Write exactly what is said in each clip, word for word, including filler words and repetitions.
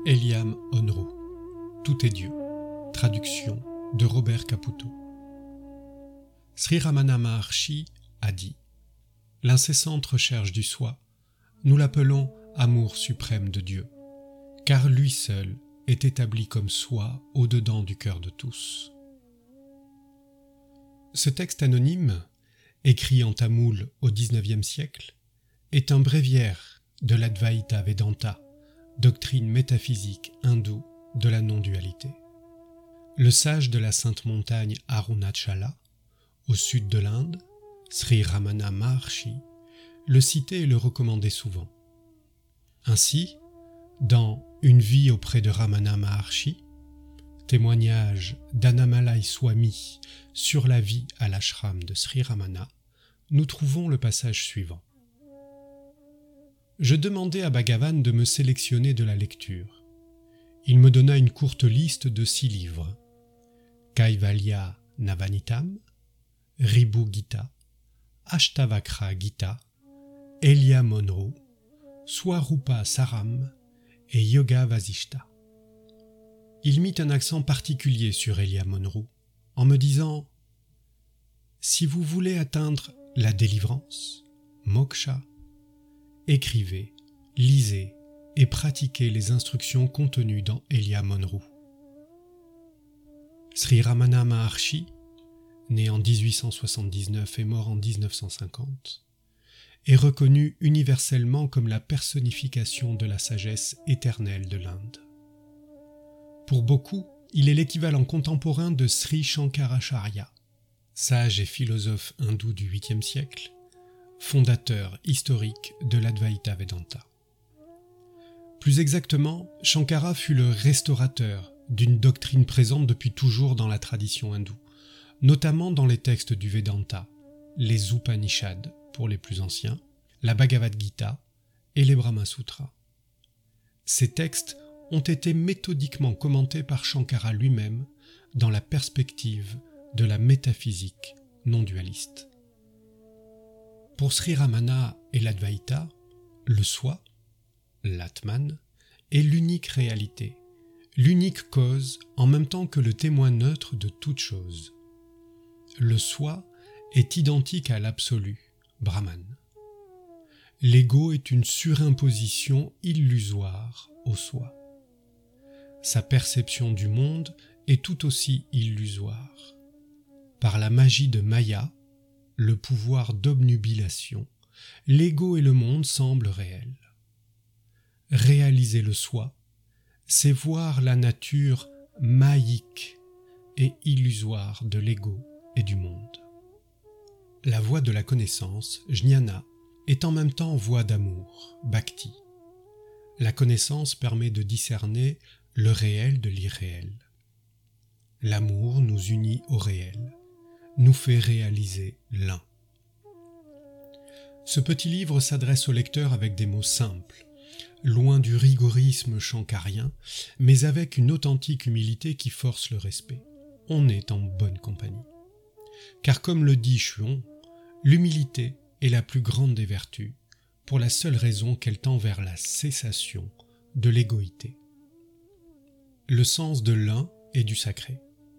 Eliam Onru. Tout est Dieu. Traduction de Robert Caputo. Sri Ramana Maharshi a dit « L'incessante recherche du soi, nous l'appelons amour suprême de Dieu, car lui seul est établi comme soi au-dedans du cœur de tous. » Ce texte anonyme, écrit en tamoul au dix-neuvième siècle, est un bréviaire de l'Advaita Vedanta, doctrine métaphysique hindoue de la non-dualité. Le sage de la sainte montagne Arunachala, au sud de l'Inde, Sri Ramana Maharshi, le citait et le recommandait souvent. Ainsi, dans Une vie auprès de Ramana Maharshi, témoignage d'Annamalai Swami sur la vie à l'ashram de Sri Ramana, nous trouvons le passage suivant. Je demandai à Bhagavan de me sélectionner de la lecture. Il me donna une courte liste de six livres. Kaivalya Navanitam, Ribu Gita, Ashtavakra Gita, Eliam Onru, Swarupa Saram et Yoga Vasishta. Il mit un accent particulier sur Eliam Onru en me disant « Si vous voulez atteindre la délivrance, moksha, écrivez, lisez et pratiquez les instructions contenues dans Eliam Onru. » Sri Ramana Maharshi, né en dix-huit cent soixante-dix-neuf et mort en dix-neuf cent cinquante, est reconnu universellement comme la personnification de la sagesse éternelle de l'Inde. Pour beaucoup, il est l'équivalent contemporain de Sri Shankaracharya, sage et philosophe hindou du huitième siècle, fondateur historique de l'Advaita Vedanta. Plus exactement, Shankara fut le restaurateur d'une doctrine présente depuis toujours dans la tradition hindoue, notamment dans les textes du Vedanta, les Upanishads pour les plus anciens, la Bhagavad Gita et les Brahma Sutras. Ces textes ont été méthodiquement commentés par Shankara lui-même dans la perspective de la métaphysique non-dualiste. Pour Sri Ramana et l'Advaita, le soi, l'Atman, est l'unique réalité, l'unique cause en même temps que le témoin neutre de toute chose. Le soi est identique à l'absolu, Brahman. L'ego est une surimposition illusoire au soi. Sa perception du monde est tout aussi illusoire. Par la magie de Maya, le pouvoir d'obnubilation, l'ego et le monde semblent réels. Réaliser le soi, c'est voir la nature maïque et illusoire de l'ego et du monde. La voie de la connaissance, jnana, est en même temps voie d'amour, bhakti. La connaissance permet de discerner le réel de l'irréel. L'amour nous unit au réel, nous fait réaliser l'un. Ce petit livre s'adresse au lecteur avec des mots simples, loin du rigorisme shankarien, mais avec une authentique humilité qui force le respect. On est en bonne compagnie. Car comme le dit Chuon, l'humilité est la plus grande des vertus, pour la seule raison qu'elle tend vers la cessation de l'égoïté. Le sens de l'un et du sacré.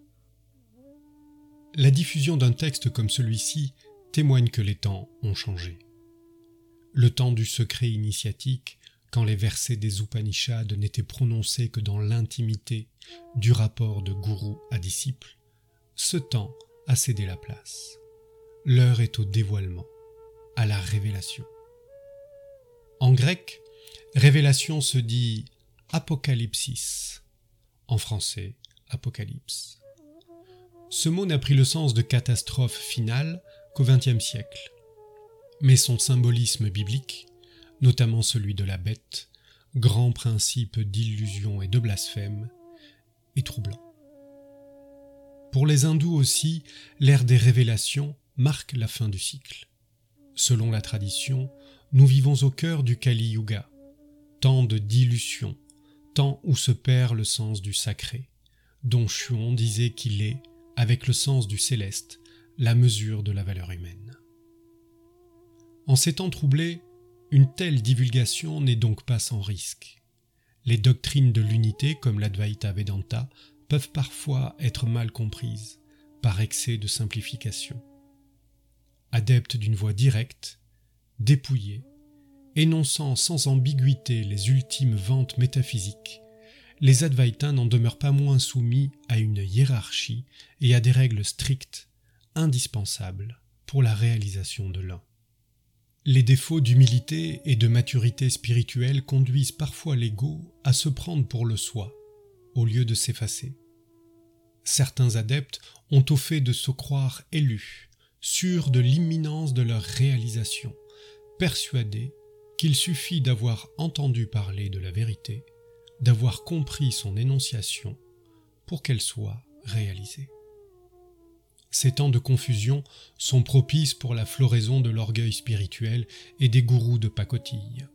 La diffusion d'un texte comme celui-ci témoigne que les temps ont changé. Le temps du secret initiatique, quand les versets des Upanishads n'étaient prononcés que dans l'intimité du rapport de gourou à disciple, ce temps a cédé la place. L'heure est au dévoilement, à la révélation. En grec, révélation se dit apocalypsis, en français apocalypse. Ce mot n'a pris le sens de catastrophe finale qu'au vingtième siècle, mais son symbolisme biblique, notamment celui de la bête, grand principe d'illusion et de blasphème, est troublant. Pour les hindous aussi, l'ère des révélations marque la fin du cycle. Selon la tradition, nous vivons au cœur du Kali Yuga, temps de dilution, temps où se perd le sens du sacré, dont Chuon disait qu'il est, avec le sens du céleste, la mesure de la valeur humaine. En ces temps troublés, une telle divulgation n'est donc pas sans risque. les doctrines de l'unité comme l'Advaita Vedanta peuvent parfois être mal comprises par excès de simplification. Adeptes d'une voie directe, dépouillée, énonçant sans ambiguïté les ultimes ventes métaphysiques, les Advaitins n'en demeurent pas moins soumis à une hiérarchie et à des règles strictes, indispensables pour la réalisation de l'un. Les défauts d'humilité et de maturité spirituelle conduisent parfois l'ego à se prendre pour le soi, au lieu de s'effacer. Certains adeptes ont au fait de se croire élus, sûrs de l'imminence de leur réalisation, persuadés qu'il suffit d'avoir entendu parler de la vérité, d'avoir compris son énonciation pour qu'elle soit réalisée. Ces temps de confusion sont propices pour la floraison de l'orgueil spirituel et des gourous de pacotille.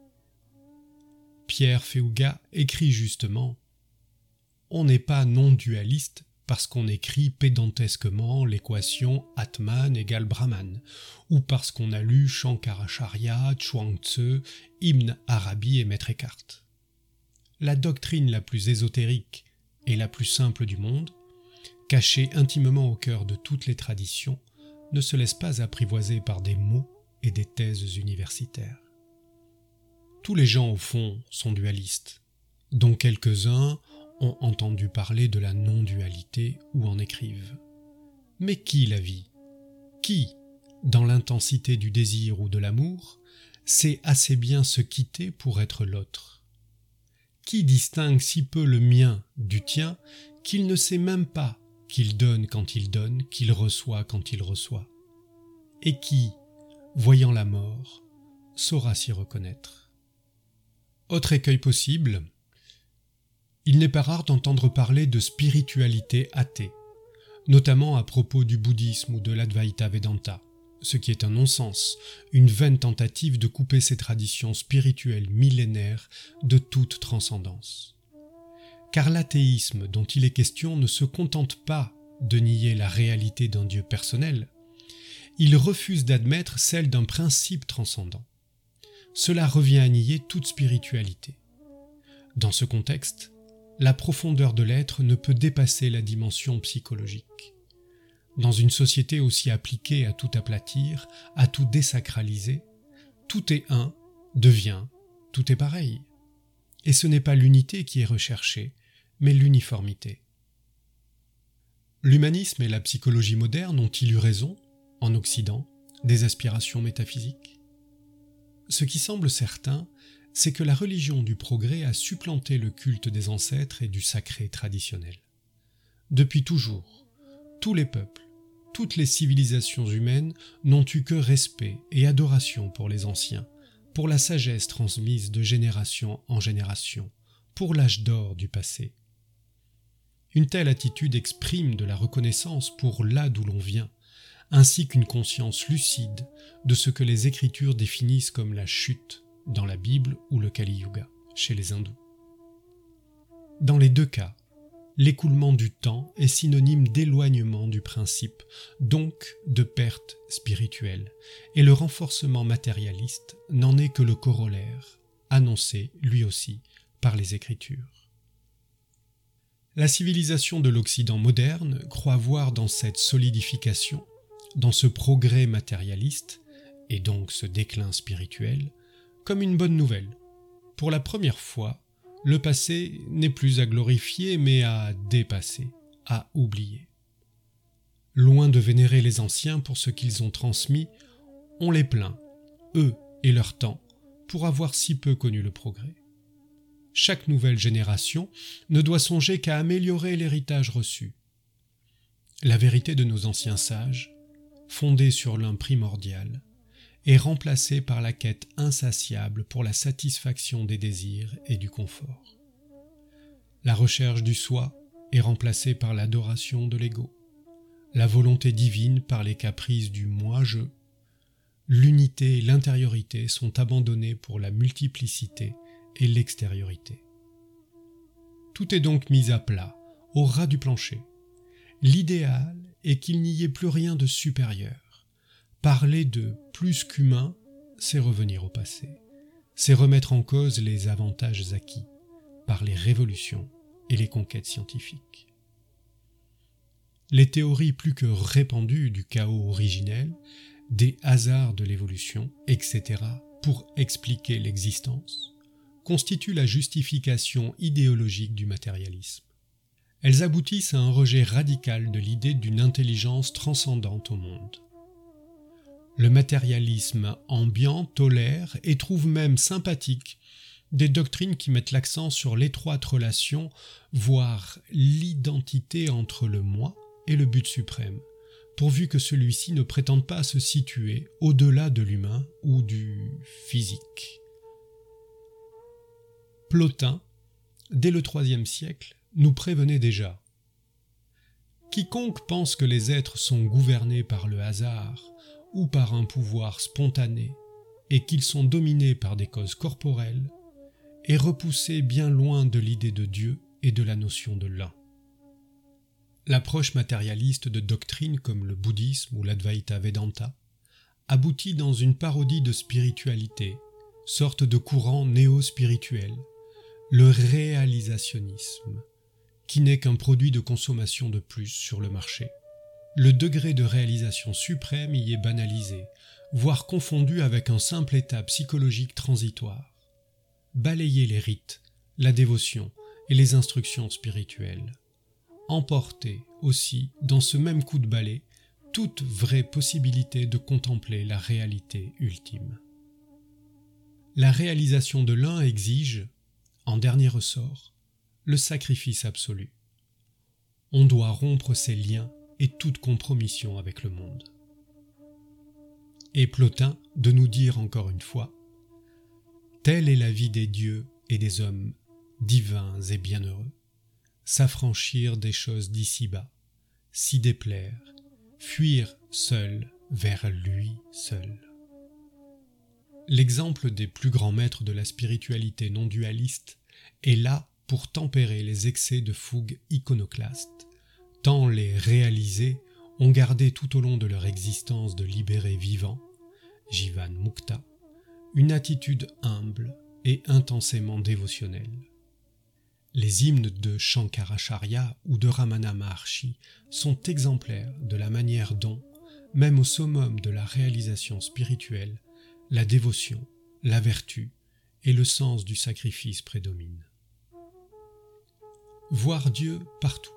Pierre Féouga écrit justement « On n'est pas non-dualiste parce qu'on écrit pédantesquement l'équation Atman égale Brahman, ou parce qu'on a lu Shankaracharya, Chuang-Tzu, Ibn Arabi et Maître Eckhart. La doctrine la plus ésotérique et la plus simple du monde, cachée intimement au cœur de toutes les traditions, ne se laisse pas apprivoiser par des mots et des thèses universitaires. Tous les gens, au fond, sont dualistes, dont quelques-uns ont entendu parler de la non-dualité ou en écrivent. Mais qui la vit ? Qui, dans l'intensité du désir ou de l'amour, sait assez bien se quitter pour être l'autre ? Qui distingue si peu le mien du tien qu'il ne sait même pas qu'il donne quand il donne, qu'il reçoit quand il reçoit ? Et qui, voyant la mort, saura s'y reconnaître ? Autre écueil possible, il n'est pas rare d'entendre parler de spiritualité athée, notamment à propos du bouddhisme ou de l'Advaita Vedanta, ce qui est un non-sens, une vaine tentative de couper ces traditions spirituelles millénaires de toute transcendance. Car l'athéisme dont il est question ne se contente pas de nier la réalité d'un Dieu personnel, il refuse d'admettre celle d'un principe transcendant. Cela revient à nier toute spiritualité. Dans ce contexte, la profondeur de l'être ne peut dépasser la dimension psychologique. Dans une société aussi appliquée à tout aplatir, à tout désacraliser, tout est un, devient, tout est pareil. Et ce n'est pas l'unité qui est recherchée, mais l'uniformité. L'humanisme et la psychologie moderne ont-ils eu raison, en Occident, des aspirations métaphysiques ? Ce qui semble certain, c'est que la religion du progrès a supplanté le culte des ancêtres et du sacré traditionnel. Depuis toujours, tous les peuples, toutes les civilisations humaines n'ont eu que respect et adoration pour les anciens, pour la sagesse transmise de génération en génération, pour l'âge d'or du passé. Une telle attitude exprime de la reconnaissance pour là d'où l'on vient, ainsi qu'une conscience lucide de ce que les Écritures définissent comme la chute dans la Bible ou le Kali Yuga, chez les hindous. Dans les deux cas, l'écoulement du temps est synonyme d'éloignement du principe, donc de perte spirituelle, et le renforcement matérialiste n'en est que le corollaire, annoncé lui aussi par les Écritures. La civilisation de l'Occident moderne croit voir dans cette solidification, dans ce progrès matérialiste, et donc ce déclin spirituel, comme une bonne nouvelle. Pour la première fois, le passé n'est plus à glorifier mais à dépasser, à oublier. Loin de vénérer les anciens pour ce qu'ils ont transmis, on les plaint, eux et leur temps, pour avoir si peu connu le progrès. Chaque nouvelle génération ne doit songer qu'à améliorer l'héritage reçu. La vérité de nos anciens sages, fondée sur l'un primordial, est remplacée par la quête insatiable pour la satisfaction des désirs et du confort. La recherche du soi est remplacée par l'adoration de l'ego, la volonté divine par les caprices du moi-je, l'unité et l'intériorité sont abandonnées pour la multiplicité et l'extériorité. Tout est donc mis à plat, au ras du plancher. L'idéal est qu'il n'y ait plus rien de supérieur. Parler de plus qu'humain, c'est revenir au passé. C'est remettre en cause les avantages acquis. par les révolutions et les conquêtes scientifiques. Les théories plus que répandues du chaos originel, des hasards de l'évolution, et cetera, pour expliquer l'existence, constituent la justification idéologique du matérialisme. Elles aboutissent à un rejet radical de l'idée d'une intelligence transcendante au monde. Le matérialisme ambiant tolère et trouve même sympathique des doctrines qui mettent l'accent sur l'étroite relation, voire l'identité entre le moi et le but suprême, pourvu que celui-ci ne prétende pas se situer au-delà de l'humain ou du physique. Plotin, dès le troisième siècle, nous prévenait déjà. Quiconque pense que les êtres sont gouvernés par le hasard ou par un pouvoir spontané et qu'ils sont dominés par des causes corporelles est repoussé bien loin de l'idée de Dieu et de la notion de l'un. L'approche matérialiste de doctrines comme le bouddhisme ou l'Advaita Vedanta aboutit dans une parodie de spiritualité, sorte de courant néo-spirituel, le réalisationnisme, qui n'est qu'un produit de consommation de plus sur le marché. Le degré de réalisation suprême y est banalisé, voire confondu avec un simple état psychologique transitoire. Balayer les rites, la dévotion et les instructions spirituelles. Emporter aussi, dans ce même coup de balai, toute vraie possibilité de contempler la réalité ultime. La réalisation de l'un exige, en dernier ressort, le sacrifice absolu. On doit rompre ses liens et toute compromission avec le monde. Et Plotin de nous dire encore une fois, telle est la vie des dieux et des hommes divins et bienheureux, s'affranchir des choses d'ici-bas, s'y déplaire, fuir seul vers lui seul. L'exemple des plus grands maîtres de la spiritualité non dualiste est là pour tempérer les excès de fougue iconoclaste, tant les réalisés ont gardé tout au long de leur existence de libérés vivants, Jivan Mukta, une attitude humble et intensément dévotionnelle. Les hymnes de Shankaracharya ou de Ramana Maharshi sont exemplaires de la manière dont, même au summum de la réalisation spirituelle, la dévotion, la vertu et le sens du sacrifice prédominent. Voir Dieu partout.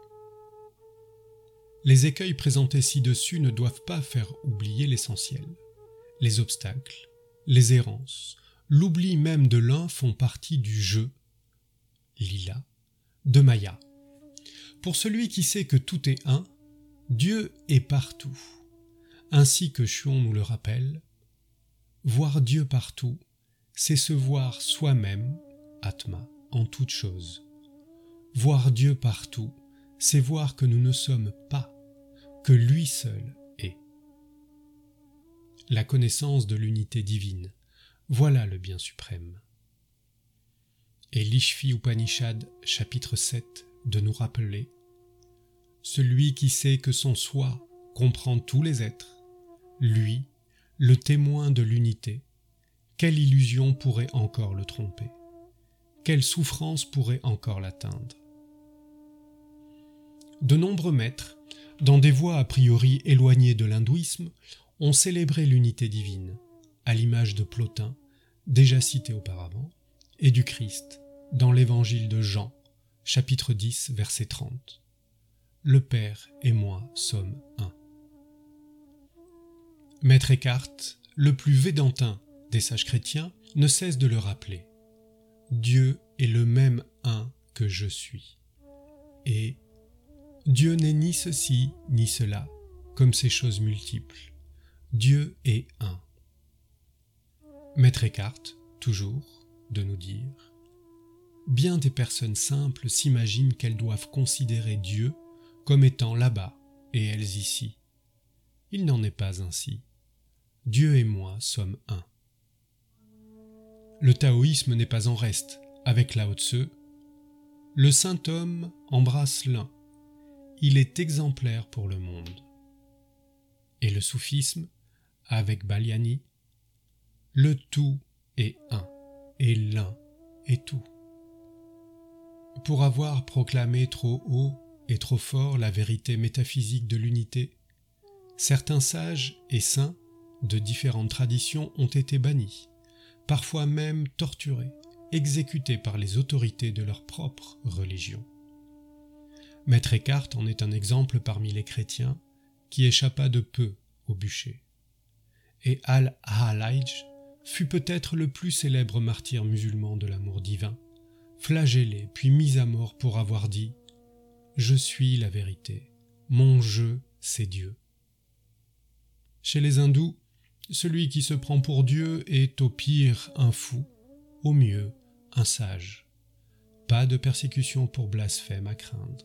Les écueils présentés ci-dessus ne doivent pas faire oublier l'essentiel. Les obstacles, les errances, l'oubli même de l'un font partie du jeu, lila, de Maya. Pour celui qui sait que tout est un, Dieu est partout. Ainsi que Chuon nous le rappelle, voir Dieu partout, c'est se voir soi-même, Atma, en toute chose. Voir Dieu partout, c'est voir que nous ne sommes pas, que lui seul est. La connaissance de l'unité divine, voilà le bien suprême. Et l'Ishvi Upanishad, chapitre sept, de nous rappeler « Celui qui sait que son soi comprend tous les êtres, lui, le témoin de l'unité, quelle illusion pourrait encore le tromper? Quelle souffrance pourrait encore l'atteindre ?» De nombreux maîtres, dans des voies a priori éloignées de l'hindouisme, ont célébré l'unité divine, à l'image de Plotin, déjà cité auparavant, et du Christ, dans l'évangile de Jean, chapitre dix, verset trente. Le Père et moi sommes un. Maître Eckhart, le plus védantin des sages chrétiens, ne cesse de le rappeler. Dieu est le même un que je suis. Et Dieu n'est ni ceci ni cela, comme ces choses multiples. Dieu est un. Maître Eckhart, toujours, de nous dire, bien des personnes simples s'imaginent qu'elles doivent considérer Dieu comme étant là-bas et elles ici. Il n'en est pas ainsi. Dieu et moi sommes un. Le taoïsme n'est pas en reste, avec Lao Tse. Le saint homme embrasse l'un. Il est exemplaire pour le monde. Et le soufisme, avec Balyani, le tout est un, et l'un est tout. Pour avoir proclamé trop haut et trop fort la vérité métaphysique de l'unité, certains sages et saints de différentes traditions ont été bannis, parfois même torturés, exécutés par les autorités de leur propre religion. Maître Eckhart en est un exemple parmi les chrétiens qui échappa de peu au bûcher. Et Al-Halaj fut peut-être le plus célèbre martyr musulman de l'amour divin, flagellé puis mis à mort pour avoir dit « Je suis la vérité, mon je, c'est Dieu ». Chez les hindous, celui qui se prend pour Dieu est au pire un fou, au mieux un sage. Pas de persécution pour blasphème à craindre.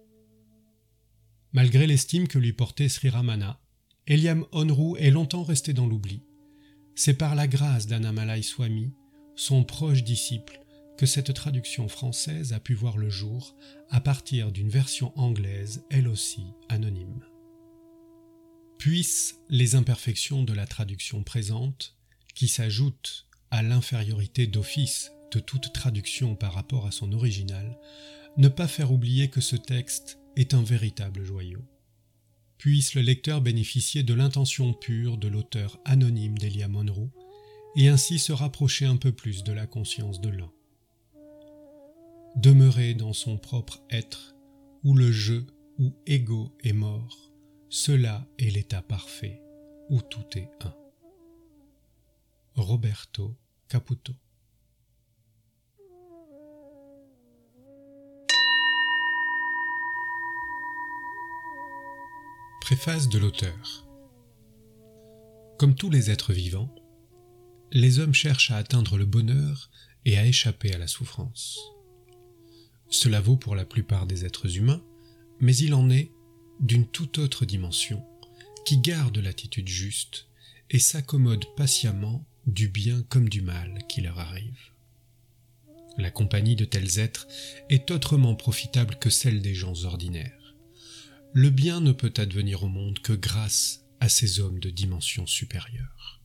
Malgré l'estime que lui portait Sri Ramana, Eliamonru est longtemps resté dans l'oubli. C'est par la grâce d'Annamalai Swami, son proche disciple, que cette traduction française a pu voir le jour à partir d'une version anglaise, elle aussi anonyme. Puissent les imperfections de la traduction présente, qui s'ajoutent à l'infériorité d'office de toute traduction par rapport à son original, ne pas faire oublier que ce texte est un véritable joyau. Puisse le lecteur bénéficier de l'intention pure de l'auteur anonyme d'Eliamonru et ainsi se rapprocher un peu plus de la conscience de l'un. Demeurer dans son propre être, où le je ou ego est mort, cela est l'état parfait, où tout est un. Roberto Caputo. Préface de l'auteur. Comme tous les êtres vivants, les hommes cherchent à atteindre le bonheur et à échapper à la souffrance. Cela vaut pour la plupart des êtres humains, mais il en est d'une toute autre dimension, qui garde l'attitude juste et s'accommode patiemment du bien comme du mal qui leur arrive. La compagnie de tels êtres est autrement profitable que celle des gens ordinaires. Le bien ne peut advenir au monde que grâce à ces hommes de dimension supérieure.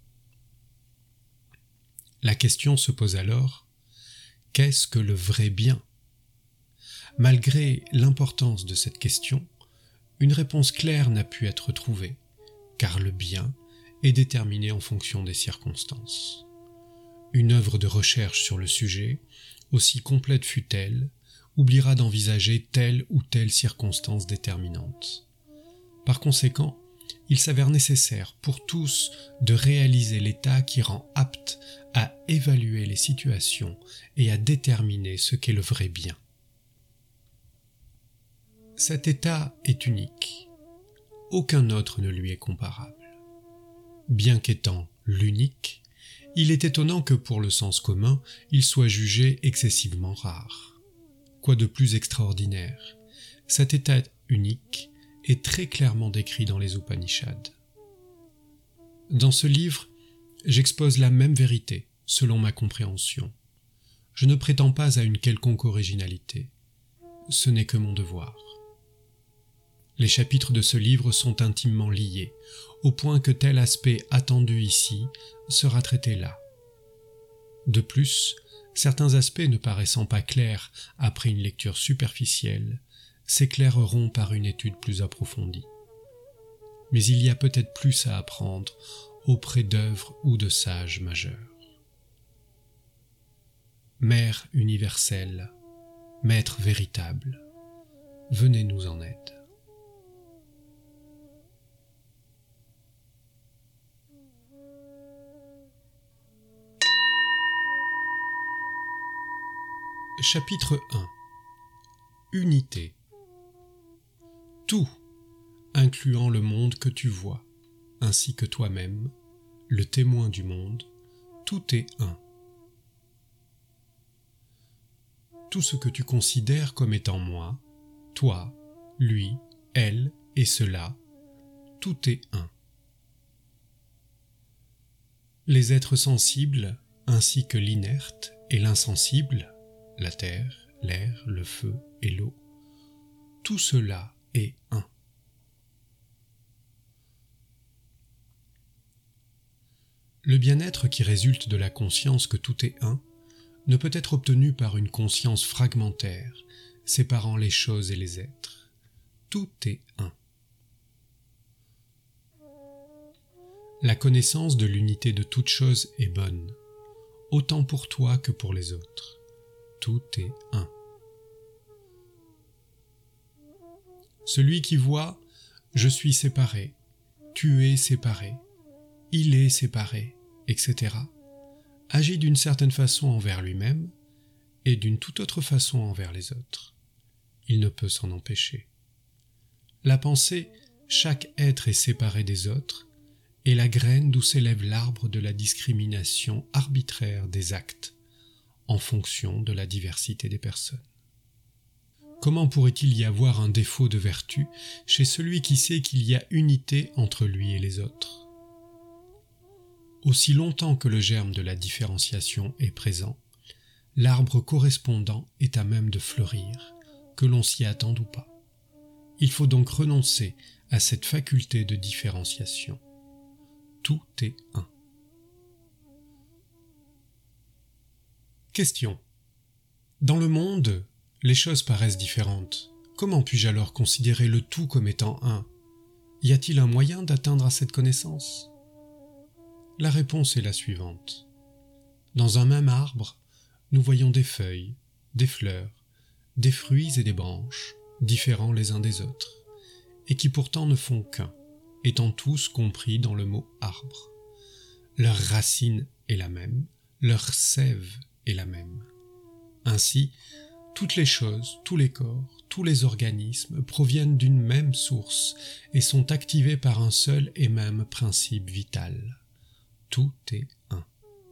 La question se pose alors, qu'est-ce que le vrai bien ? Malgré l'importance de cette question, une réponse claire n'a pu être trouvée, car le bien est déterminé en fonction des circonstances. Une œuvre de recherche sur le sujet, aussi complète fût-elle, oubliera d'envisager telle ou telle circonstance déterminante. Par conséquent, il s'avère nécessaire pour tous de réaliser l'état qui rend apte à évaluer les situations et à déterminer ce qu'est le vrai bien. Cet état est unique. Aucun autre ne lui est comparable. Bien qu'étant l'unique, il est étonnant que pour le sens commun, il soit jugé excessivement rare. Quoi de plus extraordinaire ? Cet état unique est très clairement décrit dans les Upanishads. Dans ce livre, j'expose la même vérité, selon ma compréhension. Je ne prétends pas à une quelconque originalité. Ce n'est que mon devoir. Les chapitres de ce livre sont intimement liés, au point que tel aspect attendu ici sera traité là. De plus, certains aspects ne paraissant pas clairs après une lecture superficielle, s'éclaireront par une étude plus approfondie. Mais il y a peut-être plus à apprendre auprès d'œuvres ou de sages majeurs. Mère universelle, Maître véritable, venez nous en aide. Chapitre un. Unité. Tout, incluant le monde que tu vois, ainsi que toi-même, le témoin du monde, tout est un. Tout ce que tu considères comme étant moi, toi, lui, elle et cela, tout est un. Les êtres sensibles, ainsi que l'inerte et l'insensible, la terre, l'air, le feu et l'eau, tout cela est un. Le bien-être qui résulte de la conscience que tout est un ne peut être obtenu par une conscience fragmentaire, séparant les choses et les êtres. Tout est un. La connaissance de l'unité de toute chose est bonne, autant pour toi que pour les autres. Tout est un. Celui qui voit « je suis séparé »,« tu es séparé »,« il est séparé », et cetera, agit d'une certaine façon envers lui-même et d'une toute autre façon envers les autres. Il ne peut s'en empêcher. La pensée « chaque être est séparé des autres » est la graine d'où s'élève l'arbre de la discrimination arbitraire des actes, en fonction de la diversité des personnes. Comment pourrait-il y avoir un défaut de vertu chez celui qui sait qu'il y a unité entre lui et les autres ? Aussi longtemps que le germe de la différenciation est présent, l'arbre correspondant est à même de fleurir, que l'on s'y attende ou pas. Il faut donc renoncer à cette faculté de différenciation. Tout est un. Question. Dans le monde, les choses paraissent différentes. Comment puis-je alors considérer le tout comme étant un ? Y a-t-il un moyen d'atteindre à cette connaissance ? La réponse est la suivante. Dans un même arbre, nous voyons des feuilles, des fleurs, des fruits et des branches, différents les uns des autres, et qui pourtant ne font qu'un, étant tous compris dans le mot arbre. Leur racine est la même, leur sève est la même. Ainsi, toutes les choses, tous les corps, tous les organismes proviennent d'une même source et sont activés par un seul et même principe vital. Tout est un.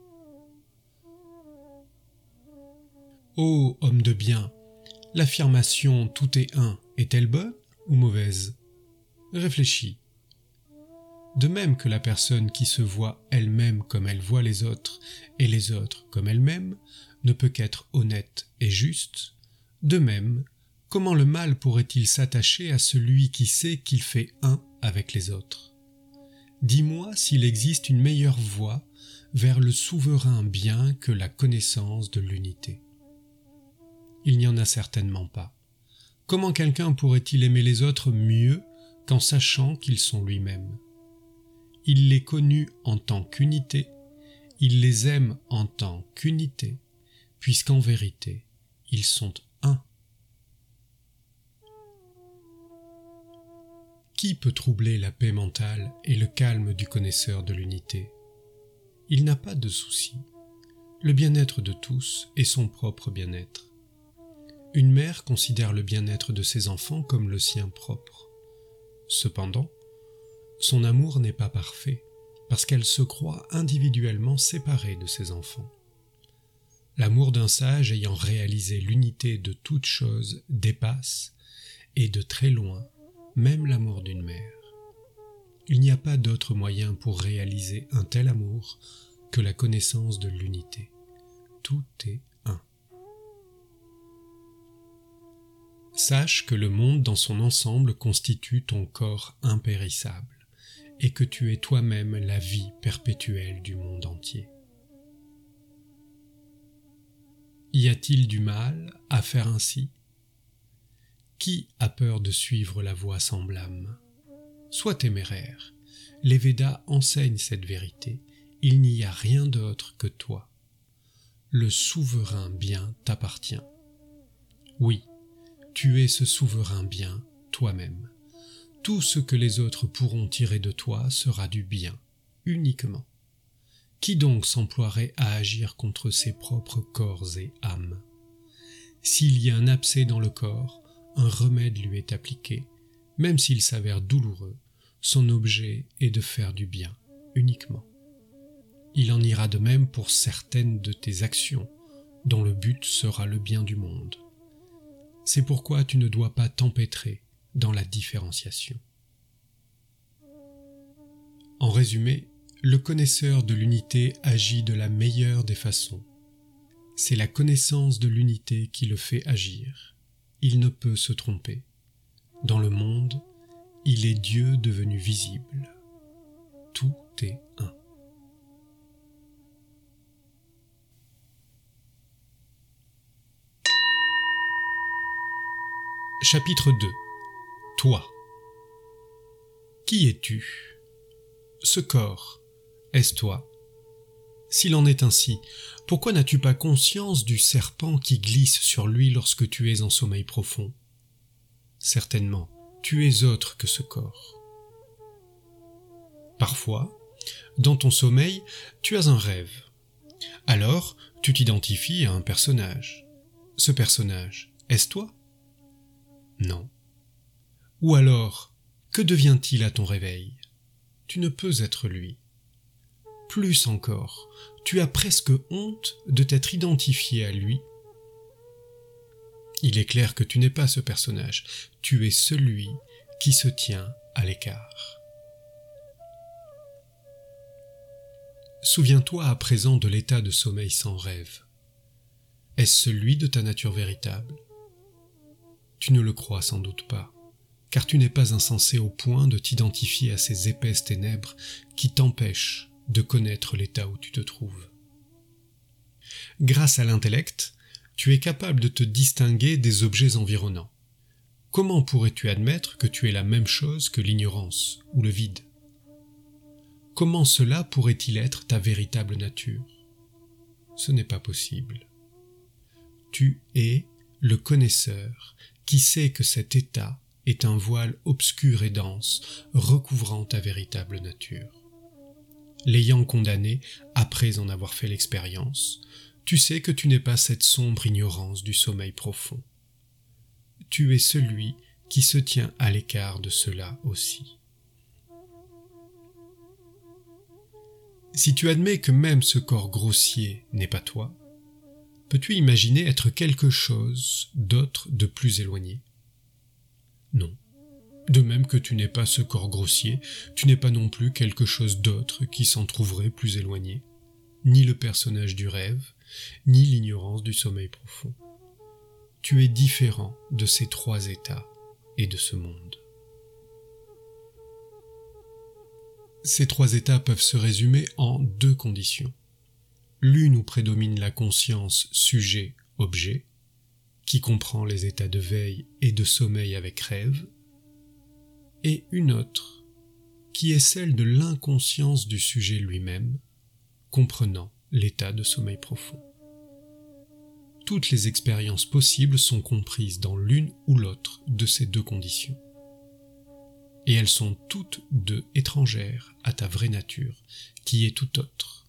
Ô homme de bien, l'affirmation « tout est un » est-elle bonne ou mauvaise ? Réfléchis. De même que la personne qui se voit elle-même comme elle voit les autres et les autres comme elle-même ne peut qu'être honnête et juste, de même, comment le mal pourrait-il s'attacher à celui qui sait qu'il fait un avec les autres ? Dis-moi s'il existe une meilleure voie vers le souverain bien que la connaissance de l'unité. Il n'y en a certainement pas. Comment quelqu'un pourrait-il aimer les autres mieux qu'en sachant qu'ils sont lui-même ? Il les connut en tant qu'unité, il les aime en tant qu'unité, puisqu'en vérité, ils sont un. Qui peut troubler la paix mentale et le calme du connaisseur de l'unité ? Il n'a pas de souci. Le bien-être de tous est son propre bien-être. Une mère considère le bien-être de ses enfants comme le sien propre. Cependant, son amour n'est pas parfait, parce qu'elle se croit individuellement séparée de ses enfants. L'amour d'un sage ayant réalisé l'unité de toute chose dépasse, et de très loin, même l'amour d'une mère. Il n'y a pas d'autre moyen pour réaliser un tel amour que la connaissance de l'unité. Tout est un. Sache que le monde dans son ensemble constitue ton corps impérissable, et que tu es toi-même la vie perpétuelle du monde entier. Y a-t-il du mal à faire ainsi ? Qui a peur de suivre la voie sans blâme ? Sois téméraire. Les Védas enseignent cette vérité. Il n'y a rien d'autre que toi. Le souverain bien t'appartient. Oui, tu es ce souverain bien toi-même. Tout ce que les autres pourront tirer de toi sera du bien, uniquement. Qui donc s'emploierait à agir contre ses propres corps et âmes ? S'il y a un abcès dans le corps, un remède lui est appliqué, même s'il s'avère douloureux, son objet est de faire du bien, uniquement. Il en ira de même pour certaines de tes actions, dont le but sera le bien du monde. C'est pourquoi tu ne dois pas t'empêtrer dans la différenciation. En résumé, le connaisseur de l'unité agit de la meilleure des façons. C'est la connaissance de l'unité qui le fait agir. Il ne peut se tromper. Dans le monde, il est Dieu devenu visible. Tout est un. Chapitre deux. Toi. Qui es-tu? Ce corps, est-ce toi? S'il en est ainsi, pourquoi n'as-tu pas conscience du serpent qui glisse sur lui lorsque tu es en sommeil profond? Certainement, tu es autre que ce corps. Parfois, dans ton sommeil, tu as un rêve. Alors, tu t'identifies à un personnage. Ce personnage, est-ce toi? Non. Ou alors, que devient-il à ton réveil? Tu ne peux être lui. Plus encore, tu as presque honte de t'être identifié à lui. Il est clair que tu n'es pas ce personnage, tu es celui qui se tient à l'écart. Souviens-toi à présent de l'état de sommeil sans rêve. Est-ce celui de ta nature véritable? Tu ne le crois sans doute pas, car tu n'es pas insensé au point de t'identifier à ces épaisses ténèbres qui t'empêchent de connaître l'état où tu te trouves. Grâce à l'intellect, tu es capable de te distinguer des objets environnants. Comment pourrais-tu admettre que tu es la même chose que l'ignorance ou le vide? Comment cela pourrait-il être ta véritable nature? Ce n'est pas possible. Tu es le connaisseur qui sait que cet état est un voile obscur et dense, recouvrant ta véritable nature. L'ayant condamné, après en avoir fait l'expérience, tu sais que tu n'es pas cette sombre ignorance du sommeil profond. Tu es celui qui se tient à l'écart de cela aussi. Si tu admets que même ce corps grossier n'est pas toi, peux-tu imaginer être quelque chose d'autre de plus éloigné? Non. De même que tu n'es pas ce corps grossier, tu n'es pas non plus quelque chose d'autre qui s'en trouverait plus éloigné, ni le personnage du rêve, ni l'ignorance du sommeil profond. Tu es différent de ces trois états et de ce monde. Ces trois états peuvent se résumer en deux conditions. L'une où prédomine la conscience sujet-objet, qui comprend les états de veille et de sommeil avec rêve, et une autre, qui est celle de l'inconscience du sujet lui-même, comprenant l'état de sommeil profond. Toutes les expériences possibles sont comprises dans l'une ou l'autre de ces deux conditions. Et elles sont toutes deux étrangères à ta vraie nature, qui est tout autre.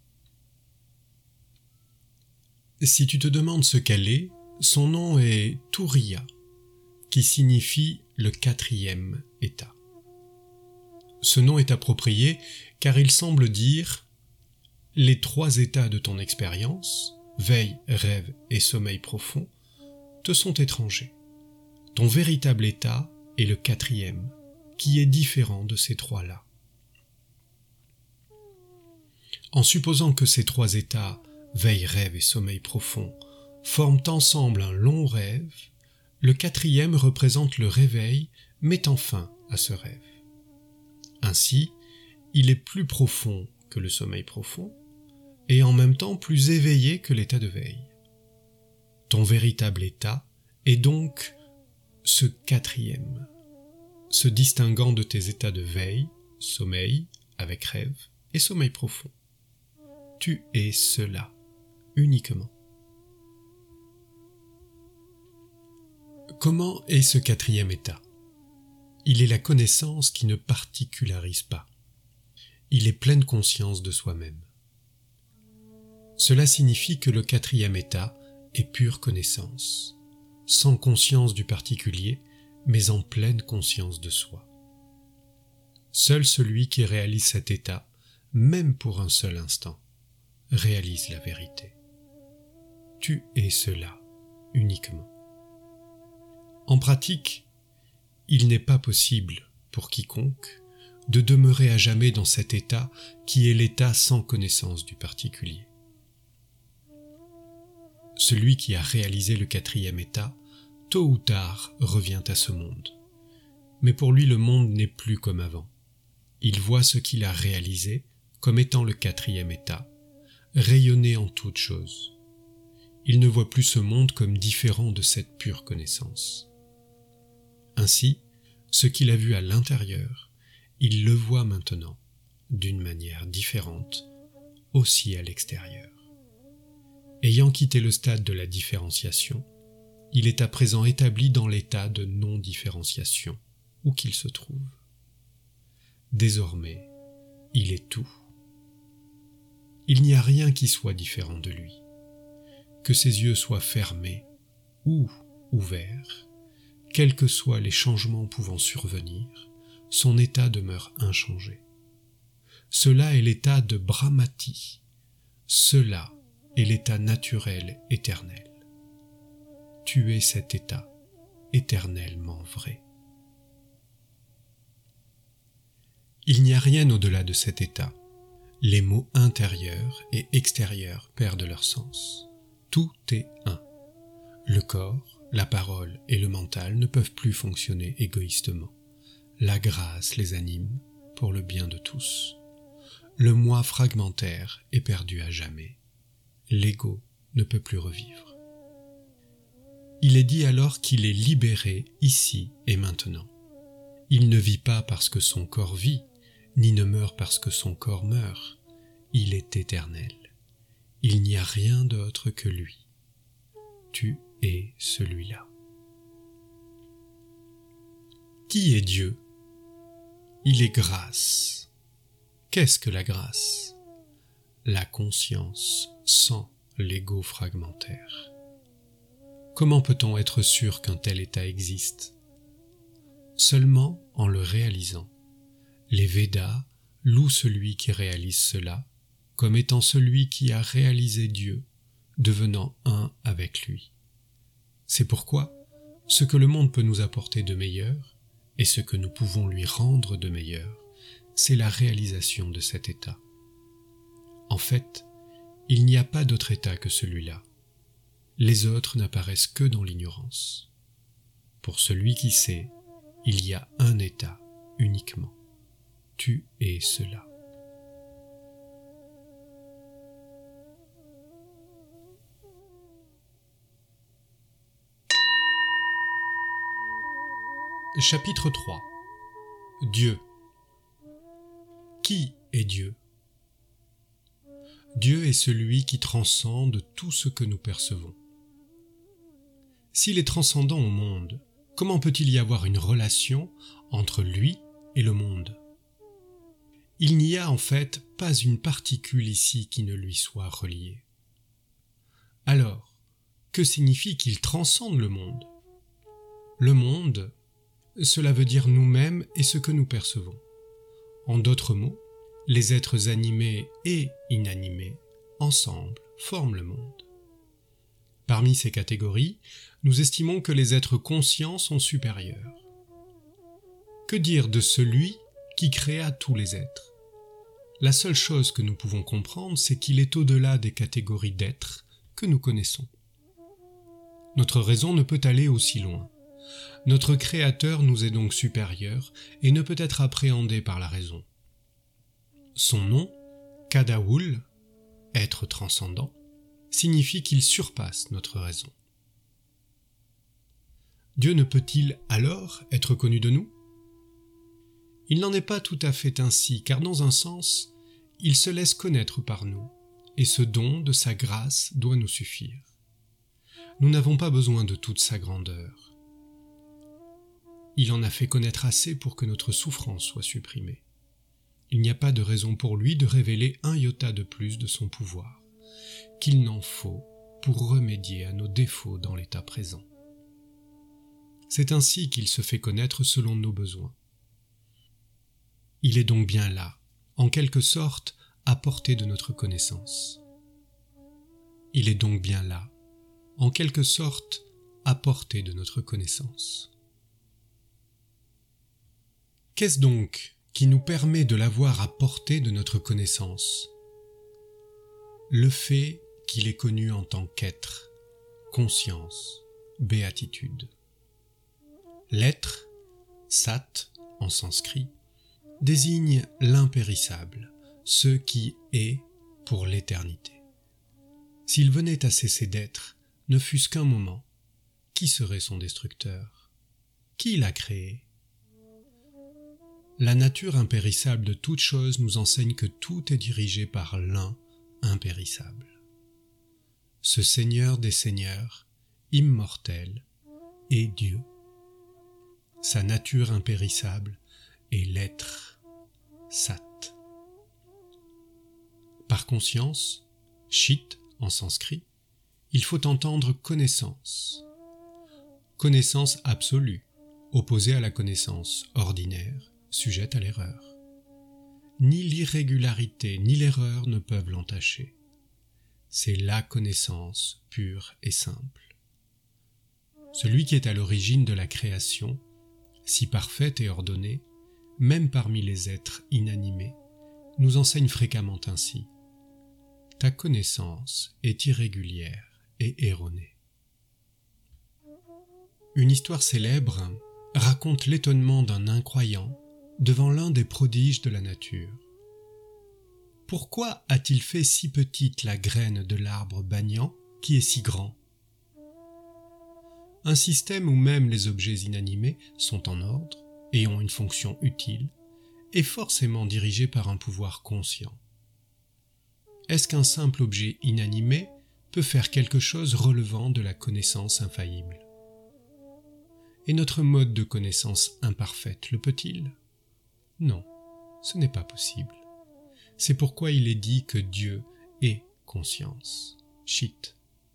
Si tu te demandes ce qu'elle est, son nom est Turiya, qui signifie le quatrième état. Ce nom est approprié car il semble dire « Les trois états de ton expérience, veille, rêve et sommeil profond, te sont étrangers. Ton véritable état est le quatrième, qui est différent de ces trois-là. » En supposant que ces trois états, veille, rêve et sommeil profond, forment ensemble un long rêve, le quatrième représente le réveil mettant fin à ce rêve. Ainsi, il est plus profond que le sommeil profond et en même temps plus éveillé que l'état de veille. Ton véritable état est donc ce quatrième, se distinguant de tes états de veille, sommeil avec rêve et sommeil profond. Tu es cela, uniquement. Comment est ce quatrième état? Il est la connaissance qui ne particularise pas. Il est pleine conscience de soi-même. Cela signifie que le quatrième état est pure connaissance, sans conscience du particulier, mais en pleine conscience de soi. Seul celui qui réalise cet état, même pour un seul instant, réalise la vérité. Tu es cela, uniquement. En pratique, il n'est pas possible, pour quiconque, de demeurer à jamais dans cet état qui est l'état sans connaissance du particulier. Celui qui a réalisé le quatrième état, tôt ou tard, revient à ce monde. Mais pour lui, le monde n'est plus comme avant. Il voit ce qu'il a réalisé comme étant le quatrième état, rayonner en toute chose. Il ne voit plus ce monde comme différent de cette pure connaissance. Ainsi, ce qu'il a vu à l'intérieur, il le voit maintenant, d'une manière différente, aussi à l'extérieur. Ayant quitté le stade de la différenciation, il est à présent établi dans l'état de non-différenciation, où qu'il se trouve. Désormais, il est tout. Il n'y a rien qui soit différent de lui. Que ses yeux soient fermés ou ouverts, quels que soient les changements pouvant survenir, son état demeure inchangé. Cela est l'état de Brahmati. Cela est l'état naturel éternel. Tu es cet état éternellement vrai. Il n'y a rien au-delà de cet état. Les mots intérieurs et extérieurs perdent leur sens. Tout est un. Le corps, la parole et le mental ne peuvent plus fonctionner égoïstement. La grâce les anime pour le bien de tous. Le moi fragmentaire est perdu à jamais. L'ego ne peut plus revivre. Il est dit alors qu'il est libéré ici et maintenant. Il ne vit pas parce que son corps vit, ni ne meurt parce que son corps meurt. Il est éternel. Il n'y a rien d'autre que lui. Tu es celui-là. Qui est Dieu ? Il est grâce. Qu'est-ce que la grâce ? La conscience sans l'ego fragmentaire. Comment peut-on être sûr qu'un tel état existe ? Seulement en le réalisant. Les Védas louent celui qui réalise cela comme étant celui qui a réalisé Dieu, devenant un avec lui. C'est pourquoi ce que le monde peut nous apporter de meilleur et ce que nous pouvons lui rendre de meilleur, c'est la réalisation de cet état. En fait, il n'y a pas d'autre état que celui-là. Les autres n'apparaissent que dans l'ignorance. Pour celui qui sait, il y a un état uniquement. Tu es cela. Chapitre trois. Dieu. Qui est Dieu ? Dieu est celui qui transcende tout ce que nous percevons. S'il est transcendant au monde, comment peut-il y avoir une relation entre lui et le monde ? Il n'y a en fait pas une particule ici qui ne lui soit reliée. Alors, que signifie qu'il transcende le monde ? Le monde, cela veut dire nous-mêmes et ce que nous percevons. En d'autres mots, les êtres animés et inanimés, ensemble, forment le monde. Parmi ces catégories, nous estimons que les êtres conscients sont supérieurs. Que dire de celui qui créa tous les êtres ? La seule chose que nous pouvons comprendre, c'est qu'il est au-delà des catégories d'êtres que nous connaissons. Notre raison ne peut aller aussi loin. Notre Créateur nous est donc supérieur et ne peut être appréhendé par la raison. Son nom, Kadaoul, être transcendant, signifie qu'il surpasse notre raison. Dieu ne peut-il alors être connu de nous ? Il n'en est pas tout à fait ainsi, car dans un sens, il se laisse connaître par nous, et ce don de sa grâce doit nous suffire. Nous n'avons pas besoin de toute sa grandeur. Il en a fait connaître assez pour que notre souffrance soit supprimée. Il n'y a pas de raison pour lui de révéler un iota de plus de son pouvoir, qu'il n'en faut pour remédier à nos défauts dans l'état présent. C'est ainsi qu'il se fait connaître selon nos besoins. Il est donc bien là, en quelque sorte, à portée de notre connaissance. Il est donc bien là, en quelque sorte, à portée de notre connaissance. Qu'est-ce donc qui nous permet de l'avoir à portée de notre connaissance ? Le fait qu'il est connu en tant qu'être, conscience, béatitude. L'être, sat en sanskrit, désigne l'impérissable, ce qui est pour l'éternité. S'il venait à cesser d'être, ne fût-ce qu'un moment, qui serait son destructeur ? Qui l'a créé? La nature impérissable de toute chose nous enseigne que tout est dirigé par l'un impérissable. Ce Seigneur des Seigneurs, immortel, est Dieu. Sa nature impérissable est l'être, Sat. Par conscience, Chit en sanskrit, il faut entendre connaissance. Connaissance absolue, opposée à la connaissance ordinaire, sujette à l'erreur. Ni l'irrégularité ni l'erreur ne peuvent l'entacher. C'est la connaissance pure et simple. Celui qui est à l'origine de la création, si parfaite et ordonnée, même parmi les êtres inanimés, nous enseigne fréquemment ainsi. Ta connaissance est irrégulière et erronée. Une histoire célèbre raconte l'étonnement d'un incroyant devant l'un des prodiges de la nature. Pourquoi a-t-il fait si petite la graine de l'arbre banyan qui est si grand? Un système où même les objets inanimés sont en ordre et ont une fonction utile est forcément dirigé par un pouvoir conscient. Est-ce qu'un simple objet inanimé peut faire quelque chose relevant de la connaissance infaillible? Et notre mode de connaissance imparfaite le peut-il? Non, ce n'est pas possible. C'est pourquoi il est dit que Dieu est conscience, Chit.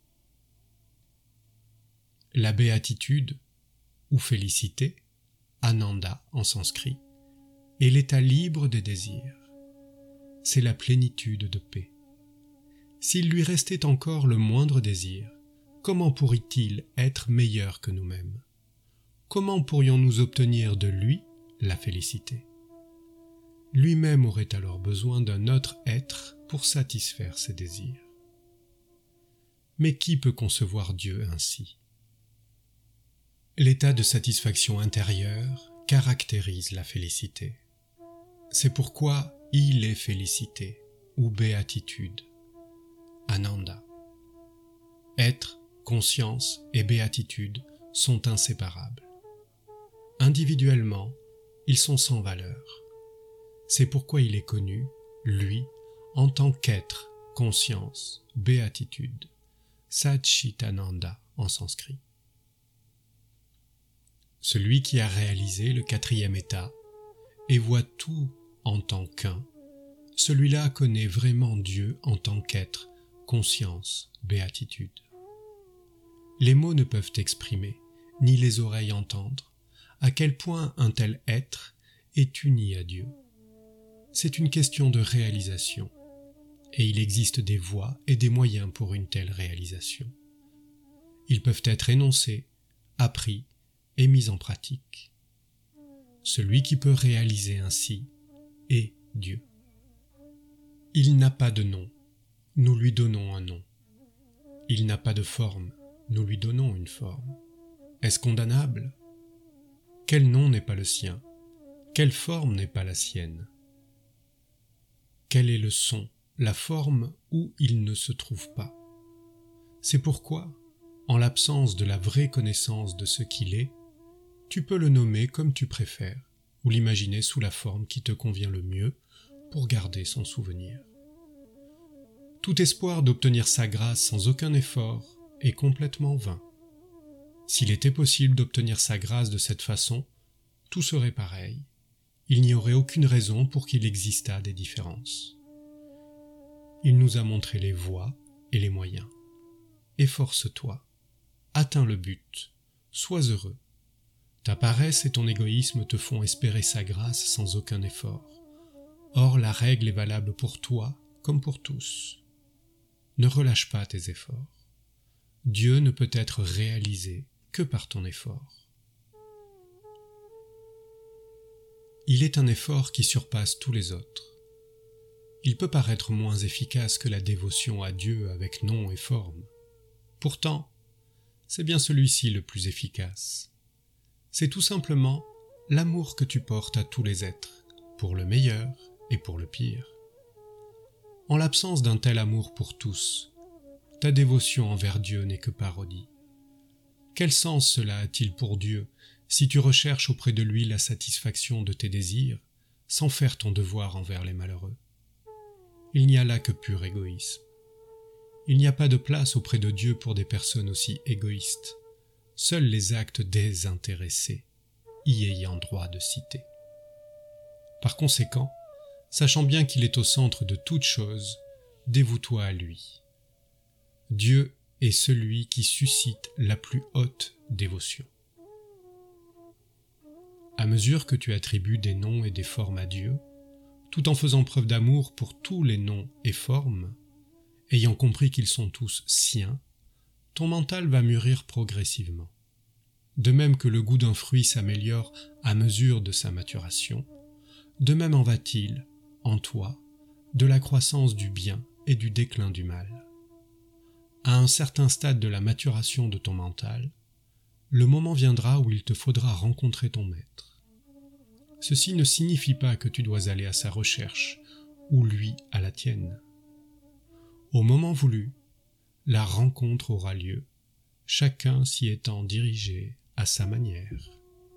La béatitude, ou félicité, Ananda en sanskrit, est l'état libre des désirs. C'est la plénitude de paix. S'il lui restait encore le moindre désir, comment pourrait-il être meilleur que nous-mêmes? Comment pourrions-nous obtenir de lui la félicité? Lui-même aurait alors besoin d'un autre être pour satisfaire ses désirs. Mais qui peut concevoir Dieu ainsi? L'état de satisfaction intérieure caractérise la félicité. C'est pourquoi il est félicité, ou béatitude, Ananda. Être, conscience et béatitude sont inséparables. Individuellement, ils sont sans valeur. C'est pourquoi il est connu, lui, en tant qu'être, conscience, béatitude, Satchitananda en sanskrit. Celui qui a réalisé le quatrième état et voit tout en tant qu'un, celui-là connaît vraiment Dieu en tant qu'être, conscience, béatitude. Les mots ne peuvent exprimer, ni les oreilles entendre, à quel point un tel être est uni à Dieu. C'est une question de réalisation, et il existe des voies et des moyens pour une telle réalisation. Ils peuvent être énoncés, appris et mis en pratique. Celui qui peut réaliser ainsi est Dieu. Il n'a pas de nom, nous lui donnons un nom. Il n'a pas de forme, nous lui donnons une forme. Est-ce condamnable? Quel nom n'est pas le sien? Quelle forme n'est pas la sienne? Quel est le son, la forme où il ne se trouve pas? C'est pourquoi, en l'absence de la vraie connaissance de ce qu'il est, tu peux le nommer comme tu préfères, ou l'imaginer sous la forme qui te convient le mieux pour garder son souvenir. Tout espoir d'obtenir sa grâce sans aucun effort est complètement vain. S'il était possible d'obtenir sa grâce de cette façon, tout serait pareil. Il n'y aurait aucune raison pour qu'il existât des différences. Il nous a montré les voies et les moyens. Efforce-toi, atteins le but, sois heureux. Ta paresse et ton égoïsme te font espérer sa grâce sans aucun effort. Or, la règle est valable pour toi comme pour tous. Ne relâche pas tes efforts. Dieu ne peut être réalisé que par ton effort. Il est un effort qui surpasse tous les autres. Il peut paraître moins efficace que la dévotion à Dieu avec nom et forme. Pourtant, c'est bien celui-ci le plus efficace. C'est tout simplement l'amour que tu portes à tous les êtres, pour le meilleur et pour le pire. En l'absence d'un tel amour pour tous, ta dévotion envers Dieu n'est que parodie. Quel sens cela a-t-il pour Dieu si tu recherches auprès de lui la satisfaction de tes désirs, sans faire ton devoir envers les malheureux. Il n'y a là que pur égoïsme. Il n'y a pas de place auprès de Dieu pour des personnes aussi égoïstes, seuls les actes désintéressés y ayant droit de citer. Par conséquent, sachant bien qu'il est au centre de toute chose, dévoue-toi à lui. Dieu est celui qui suscite la plus haute dévotion. À mesure que tu attribues des noms et des formes à Dieu, tout en faisant preuve d'amour pour tous les noms et formes, ayant compris qu'ils sont tous siens, ton mental va mûrir progressivement. De même que le goût d'un fruit s'améliore à mesure de sa maturation, de même en va-t-il, en toi, de la croissance du bien et du déclin du mal. À un certain stade de la maturation de ton mental, le moment viendra où il te faudra rencontrer ton maître. Ceci ne signifie pas que tu dois aller à sa recherche ou lui à la tienne. Au moment voulu, la rencontre aura lieu, chacun s'y étant dirigé à sa manière.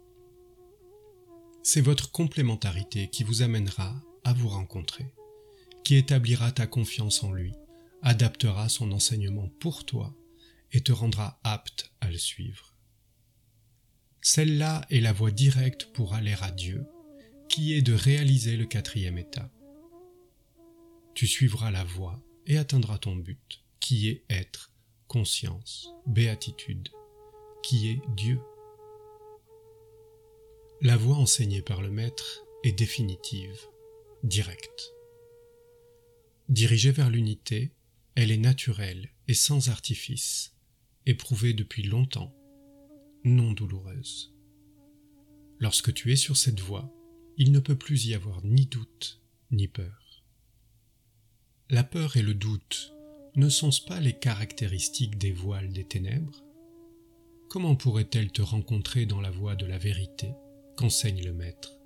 C'est votre complémentarité qui vous amènera à vous rencontrer, qui établira ta confiance en lui, adaptera son enseignement pour toi et te rendra apte à le suivre. Celle-là est la voie directe pour aller à Dieu, qui est de réaliser le quatrième état. Tu suivras la voie et atteindras ton but, qui est être, conscience, béatitude, qui est Dieu. La voie enseignée par le Maître est définitive, directe. Dirigée vers l'unité, elle est naturelle et sans artifice, éprouvée depuis longtemps, non douloureuse. Lorsque tu es sur cette voie, il ne peut plus y avoir ni doute ni peur. La peur et le doute ne sont-ce pas les caractéristiques des voiles des ténèbres? Comment pourraient-elles te rencontrer dans la voie de la vérité qu'enseigne le Maître?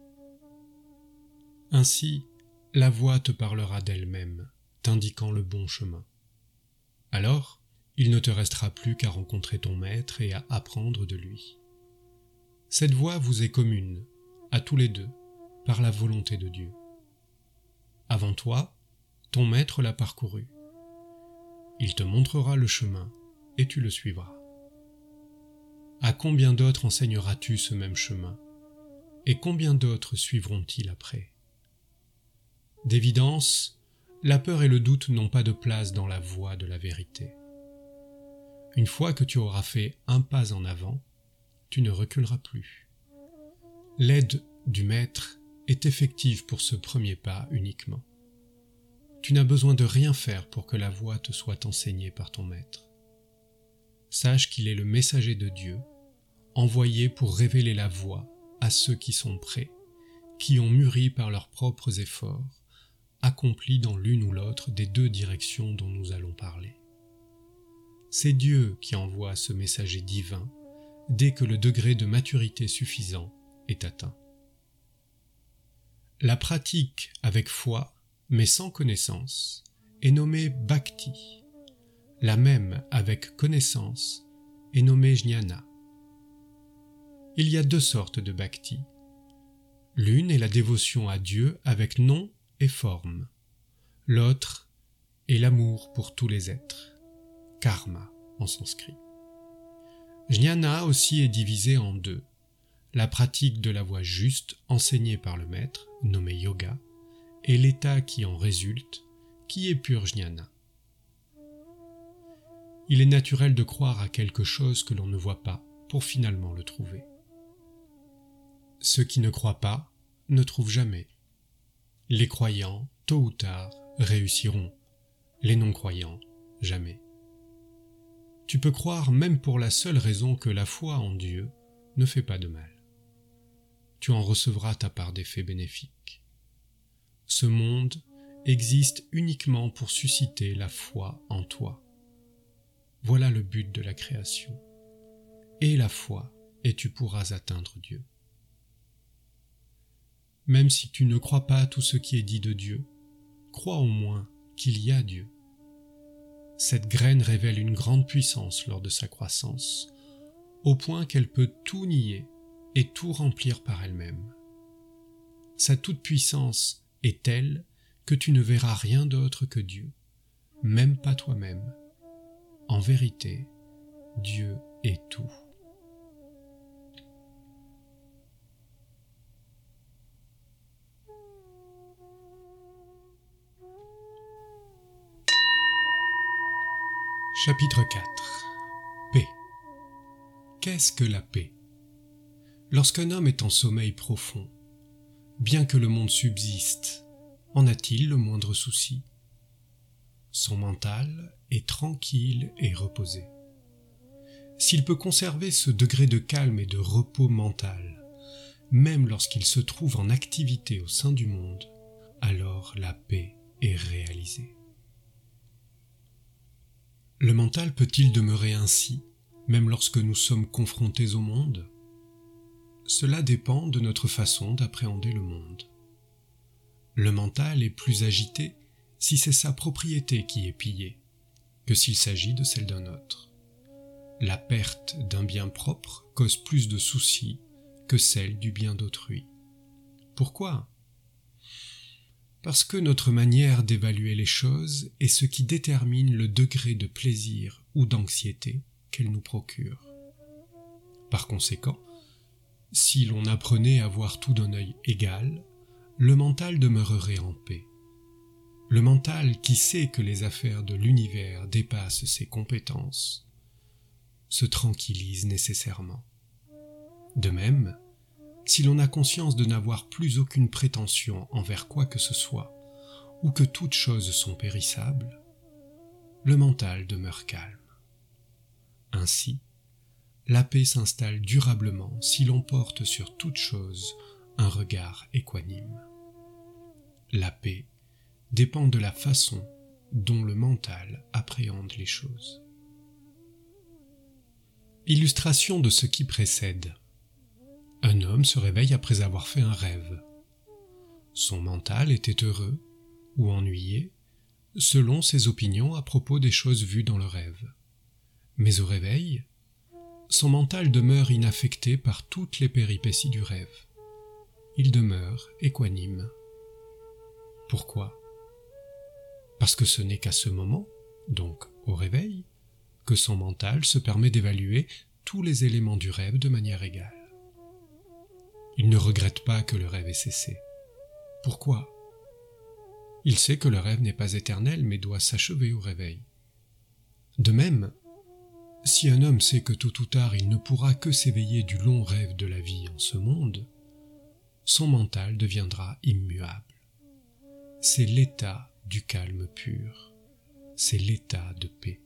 Ainsi, la voie te parlera d'elle-même, t'indiquant le bon chemin. Alors, il ne te restera plus qu'à rencontrer ton Maître et à apprendre de lui. Cette voie vous est commune, à tous les deux, par la volonté de Dieu. Avant toi, ton Maître l'a parcouru. Il te montrera le chemin et tu le suivras. À combien d'autres enseigneras-tu ce même chemin? Et combien d'autres suivront-ils après? D'évidence, la peur et le doute n'ont pas de place dans la voie de la vérité. Une fois que tu auras fait un pas en avant, tu ne reculeras plus. L'aide du Maître est effective pour ce premier pas uniquement. Tu n'as besoin de rien faire pour que la voie te soit enseignée par ton Maître. Sache qu'il est le messager de Dieu, envoyé pour révéler la voie à ceux qui sont prêts, qui ont mûri par leurs propres efforts, accomplis dans l'une ou l'autre des deux directions dont nous allons parler. C'est Dieu qui envoie ce messager divin dès que le degré de maturité suffisant est atteint. La pratique avec foi, mais sans connaissance, est nommée bhakti. La même avec connaissance est nommée jnana. Il y a deux sortes de bhakti. L'une est la dévotion à Dieu avec nom et forme. L'autre est l'amour pour tous les êtres, karma en sanskrit. Jnana aussi est divisé en deux. La pratique de la voie juste enseignée par le Maître, nommée yoga, et l'état qui en résulte, qui est pur jnana. Il est naturel de croire à quelque chose que l'on ne voit pas pour finalement le trouver. Ceux qui ne croient pas ne trouvent jamais. Les croyants, tôt ou tard, réussiront. Les non-croyants, jamais. Tu peux croire même pour la seule raison que la foi en Dieu ne fait pas de mal. Tu en recevras ta part d'effets bénéfiques. Ce monde existe uniquement pour susciter la foi en toi. Voilà le but de la création. Et la foi, et tu pourras atteindre Dieu. Même si tu ne crois pas à tout ce qui est dit de Dieu, crois au moins qu'il y a Dieu. Cette graine révèle une grande puissance lors de sa croissance, au point qu'elle peut tout nier et tout remplir par elle-même. Sa toute-puissance est telle que tu ne verras rien d'autre que Dieu, même pas toi-même. En vérité, Dieu est tout. Chapitre quatre. Paix. Qu'est-ce que la paix? Lorsqu'un homme est en sommeil profond, bien que le monde subsiste, en a-t-il le moindre souci? Son mental est tranquille et reposé. S'il peut conserver ce degré de calme et de repos mental, même lorsqu'il se trouve en activité au sein du monde, alors la paix est réalisée. Le mental peut-il demeurer ainsi, même lorsque nous sommes confrontés au monde? Cela dépend de notre façon d'appréhender le monde. Le mental est plus agité si c'est sa propriété qui est pillée, que s'il s'agit de celle d'un autre. La perte d'un bien propre cause plus de soucis que celle du bien d'autrui. Pourquoi? Parce que notre manière d'évaluer les choses est ce qui détermine le degré de plaisir ou d'anxiété qu'elles nous procurent. Par conséquent, si l'on apprenait à voir tout d'un œil égal, le mental demeurerait en paix. Le mental qui sait que les affaires de l'univers dépassent ses compétences se tranquillise nécessairement. De même, si l'on a conscience de n'avoir plus aucune prétention envers quoi que ce soit, ou que toutes choses sont périssables, le mental demeure calme. Ainsi, la paix s'installe durablement si l'on porte sur toute chose un regard équanime. La paix dépend de la façon dont le mental appréhende les choses. Illustration de ce qui précède. Un homme se réveille après avoir fait un rêve. Son mental était heureux ou ennuyé, selon ses opinions à propos des choses vues dans le rêve. Mais au réveil, son mental demeure inaffecté par toutes les péripéties du rêve. Il demeure équanime. Pourquoi? Parce que ce n'est qu'à ce moment, donc au réveil, que son mental se permet d'évaluer tous les éléments du rêve de manière égale. Il ne regrette pas que le rêve ait cessé. Pourquoi? Il sait que le rêve n'est pas éternel mais doit s'achever au réveil. De même, si un homme sait que tôt ou tard il ne pourra que s'éveiller du long rêve de la vie en ce monde, son mental deviendra immuable. C'est l'état du calme pur, c'est l'état de paix.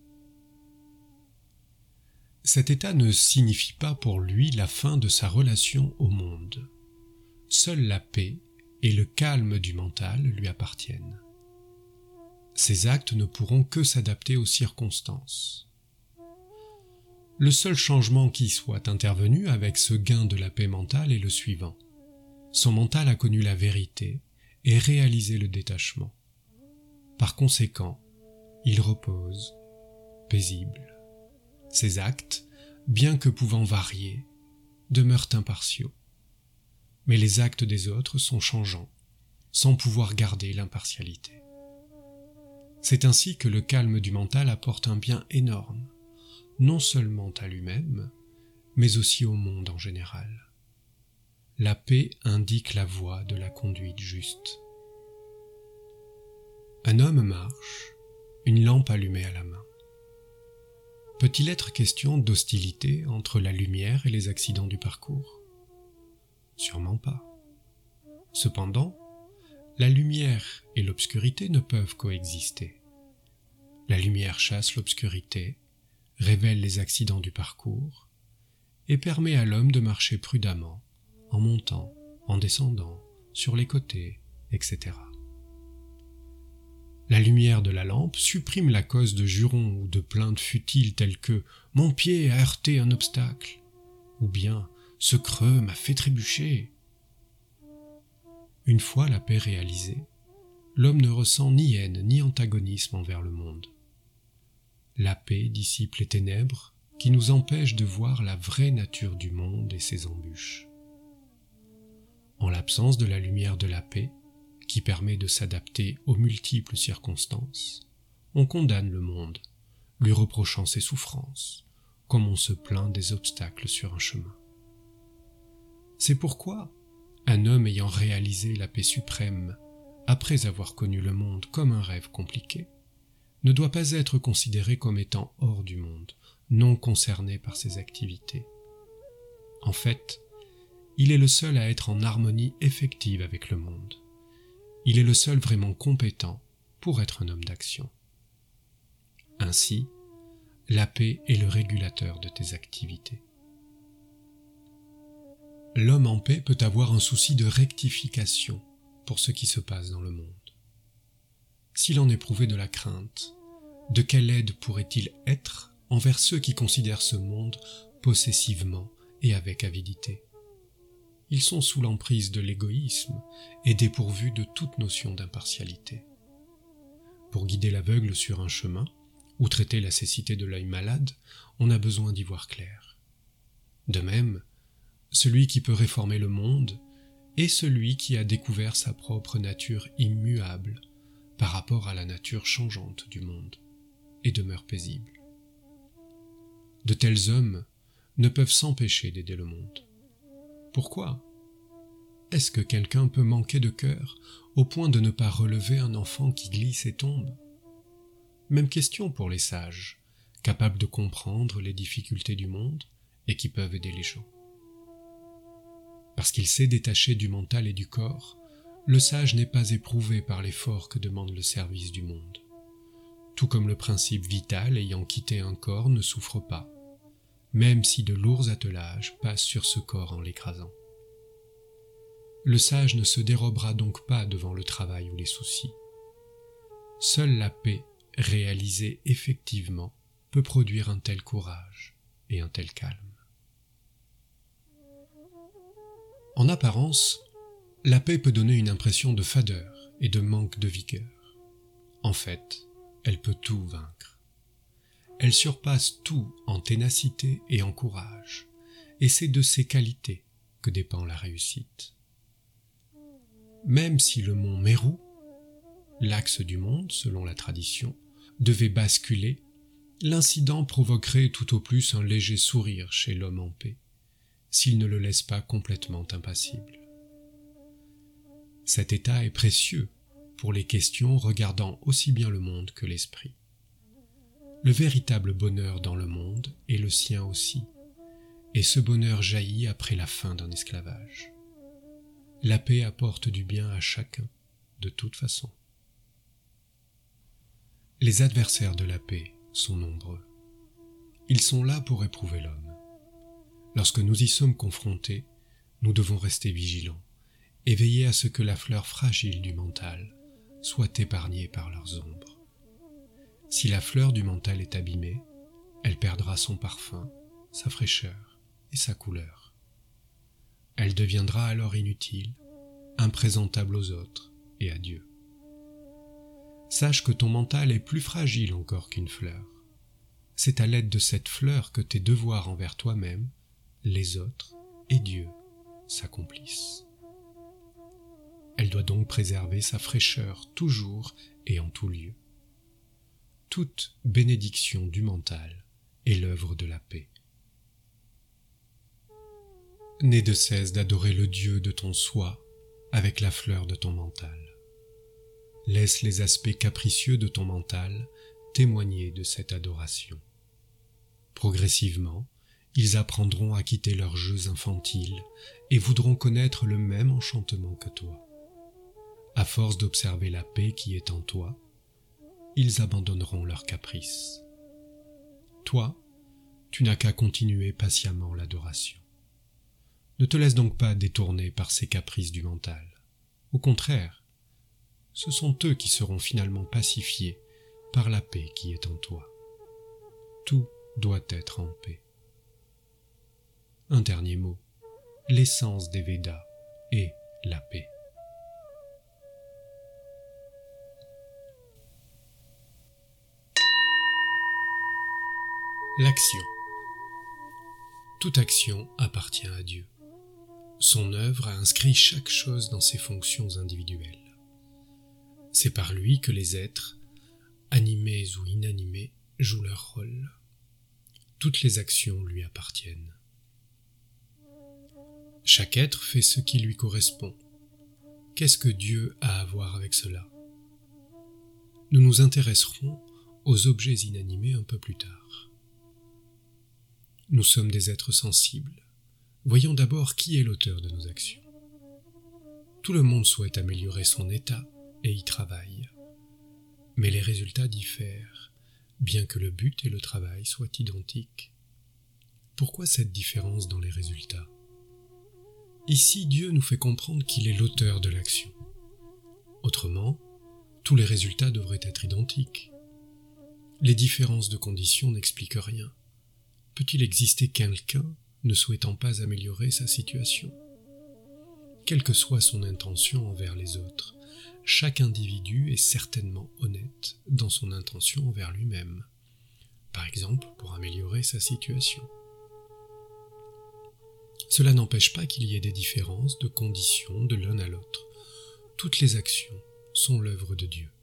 Cet état ne signifie pas pour lui la fin de sa relation au monde. Seule la paix et le calme du mental lui appartiennent. Ses actes ne pourront que s'adapter aux circonstances. Le seul changement qui soit intervenu avec ce gain de la paix mentale est le suivant. Son mental a connu la vérité et réalisé le détachement. Par conséquent, il repose, paisible. Ses actes, bien que pouvant varier, demeurent impartiaux. Mais les actes des autres sont changeants, sans pouvoir garder l'impartialité. C'est ainsi que le calme du mental apporte un bien énorme, non seulement à lui-même, mais aussi au monde en général. La paix indique la voie de la conduite juste. Un homme marche, une lampe allumée à la main. Peut-il être question d'hostilité entre la lumière et les accidents du parcours? Sûrement pas. Cependant, la lumière et l'obscurité ne peuvent coexister. La lumière chasse l'obscurité, révèle les accidents du parcours et permet à l'homme de marcher prudemment, en montant, en descendant, sur les côtés, et cetera. La lumière de la lampe supprime la cause de jurons ou de plaintes futiles telles que « mon pied a heurté un obstacle » ou bien « ce creux m'a fait trébucher ». Une fois la paix réalisée, l'homme ne ressent ni haine ni antagonisme envers le monde. La paix dissipe les ténèbres qui nous empêchent de voir la vraie nature du monde et ses embûches. En l'absence de la lumière de la paix, qui permet de s'adapter aux multiples circonstances, on condamne le monde, lui reprochant ses souffrances, comme on se plaint des obstacles sur un chemin. C'est pourquoi un homme ayant réalisé la paix suprême, après avoir connu le monde comme un rêve compliqué, ne doit pas être considéré comme étant hors du monde, non concerné par ses activités. En fait, il est le seul à être en harmonie effective avec le monde. Il est le seul vraiment compétent pour être un homme d'action. Ainsi, la paix est le régulateur de tes activités. L'homme en paix peut avoir un souci de rectification pour ce qui se passe dans le monde. S'il en éprouvait de la crainte, de quelle aide pourrait-il être envers ceux qui considèrent ce monde possessivement et avec avidité? Ils sont sous l'emprise de l'égoïsme et dépourvus de toute notion d'impartialité. Pour guider l'aveugle sur un chemin, ou traiter la cécité de l'œil malade, on a besoin d'y voir clair. De même, celui qui peut réformer le monde est celui qui a découvert sa propre nature immuable par rapport à la nature changeante du monde et demeure paisible. De tels hommes ne peuvent s'empêcher d'aider le monde. Pourquoi? Est-ce que quelqu'un peut manquer de cœur au point de ne pas relever un enfant qui glisse et tombe? Même question pour les sages, capables de comprendre les difficultés du monde et qui peuvent aider les gens. Parce qu'il sait détacher du mental et du corps, le sage n'est pas éprouvé par l'effort que demande le service du monde. Tout comme le principe vital ayant quitté un corps ne souffre pas, même si de lourds attelages passent sur ce corps en l'écrasant. Le sage ne se dérobera donc pas devant le travail ou les soucis. Seule la paix, réalisée effectivement, peut produire un tel courage et un tel calme. En apparence, la paix peut donner une impression de fadeur et de manque de vigueur. En fait, elle peut tout vaincre. Elle surpasse tout en ténacité et en courage, et c'est de ces qualités que dépend la réussite. Même si le mont Mérou, l'axe du monde selon la tradition, devait basculer, l'incident provoquerait tout au plus un léger sourire chez l'homme en paix, s'il ne le laisse pas complètement impassible. Cet état est précieux pour les questions regardant aussi bien le monde que l'esprit. Le véritable bonheur dans le monde est le sien aussi, et ce bonheur jaillit après la fin d'un esclavage. La paix apporte du bien à chacun, de toute façon. Les adversaires de la paix sont nombreux. Ils sont là pour éprouver l'homme. Lorsque nous y sommes confrontés, nous devons rester vigilants et veiller à ce que la fleur fragile du mental soit épargnée par leurs ombres. Si la fleur du mental est abîmée, elle perdra son parfum, sa fraîcheur et sa couleur. Elle deviendra alors inutile, imprésentable aux autres et à Dieu. Sache que ton mental est plus fragile encore qu'une fleur. C'est à l'aide de cette fleur que tes devoirs envers toi-même, les autres et Dieu s'accomplissent. Elle doit donc préserver sa fraîcheur toujours et en tout lieu. Toute bénédiction du mental est l'œuvre de la paix. N'aie de cesse d'adorer le Dieu de ton soi avec la fleur de ton mental. Laisse les aspects capricieux de ton mental témoigner de cette adoration. Progressivement, ils apprendront à quitter leurs jeux infantiles et voudront connaître le même enchantement que toi. À force d'observer la paix qui est en toi, ils abandonneront leurs caprices. Toi, tu n'as qu'à continuer patiemment l'adoration. Ne te laisse donc pas détourner par ces caprices du mental. Au contraire, ce sont eux qui seront finalement pacifiés par la paix qui est en toi. Tout doit être en paix. Un dernier mot, l'essence des Védas est la paix. L'action. Toute action appartient à Dieu. Son œuvre a inscrit chaque chose dans ses fonctions individuelles. C'est par lui que les êtres, animés ou inanimés, jouent leur rôle. Toutes les actions lui appartiennent. Chaque être fait ce qui lui correspond. Qu'est-ce que Dieu a à voir avec cela ? Nous nous intéresserons aux objets inanimés un peu plus tard. Nous sommes des êtres sensibles. Voyons d'abord qui est l'auteur de nos actions. Tout le monde souhaite améliorer son état et y travaille. Mais les résultats diffèrent, bien que le but et le travail soient identiques. Pourquoi cette différence dans les résultats ? Ici, Dieu nous fait comprendre qu'il est l'auteur de l'action. Autrement, tous les résultats devraient être identiques. Les différences de conditions n'expliquent rien. Peut-il exister quelqu'un ne souhaitant pas améliorer sa situation ? Quelle que soit son intention envers les autres, chaque individu est certainement honnête dans son intention envers lui-même, par exemple pour améliorer sa situation. Cela n'empêche pas qu'il y ait des différences de conditions de l'un à l'autre. Toutes les actions sont l'œuvre de Dieu.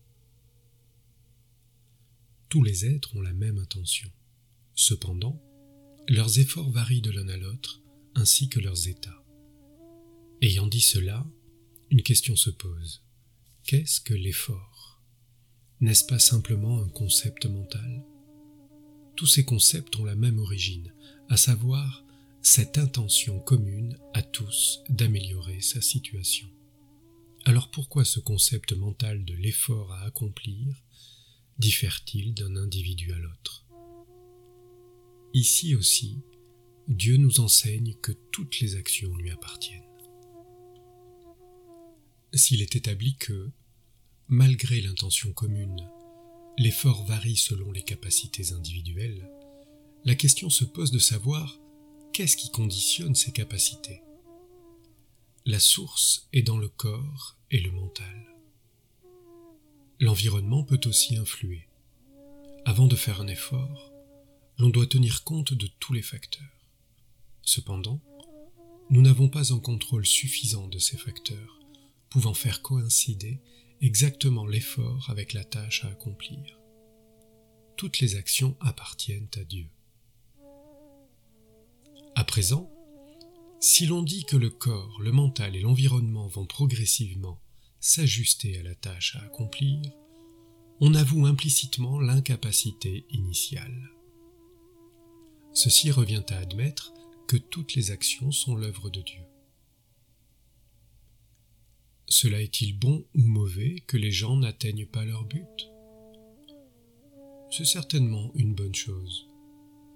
Tous les êtres ont la même intention. Cependant, leurs efforts varient de l'un à l'autre, ainsi que leurs états. Ayant dit cela, une question se pose. Qu'est-ce que l'effort ? N'est-ce pas simplement un concept mental ? Tous ces concepts ont la même origine, à savoir cette intention commune à tous d'améliorer sa situation. Alors pourquoi ce concept mental de l'effort à accomplir diffère-t-il d'un individu à l'autre ? Ici aussi, Dieu nous enseigne que toutes les actions lui appartiennent. S'il est établi que, malgré l'intention commune, l'effort varie selon les capacités individuelles, la question se pose de savoir qu'est-ce qui conditionne ces capacités ? La source est dans le corps et le mental. L'environnement peut aussi influer. Avant de faire un effort, l'on doit tenir compte de tous les facteurs. Cependant, nous n'avons pas un contrôle suffisant de ces facteurs, pouvant faire coïncider exactement l'effort avec la tâche à accomplir. Toutes les actions appartiennent à Dieu. À présent, si l'on dit que le corps, le mental et l'environnement vont progressivement s'ajuster à la tâche à accomplir, on avoue implicitement l'incapacité initiale. Ceci revient à admettre que toutes les actions sont l'œuvre de Dieu. Cela est-il bon ou mauvais que les gens n'atteignent pas leur but ? C'est certainement une bonne chose. Pourquoi ?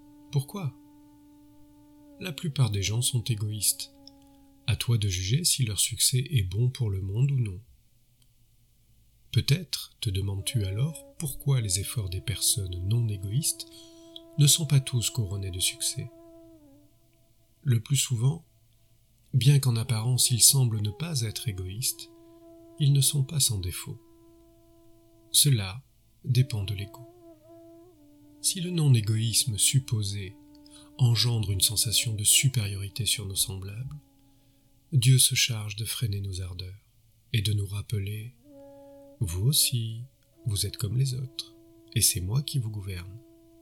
La plupart des gens sont égoïstes. À toi de juger si leur succès est bon pour le monde ou non. Peut-être te demandes-tu alors pourquoi les efforts des personnes non égoïstes ne sont pas tous couronnés de succès. Le plus souvent, bien qu'en apparence ils semblent ne pas être égoïstes, ils ne sont pas sans défaut. Cela dépend de l'ego. Si le non-égoïsme supposé engendre une sensation de supériorité sur nos semblables, Dieu se charge de freiner nos ardeurs et de nous rappeler « Vous aussi, vous êtes comme les autres, et c'est moi qui vous gouverne. »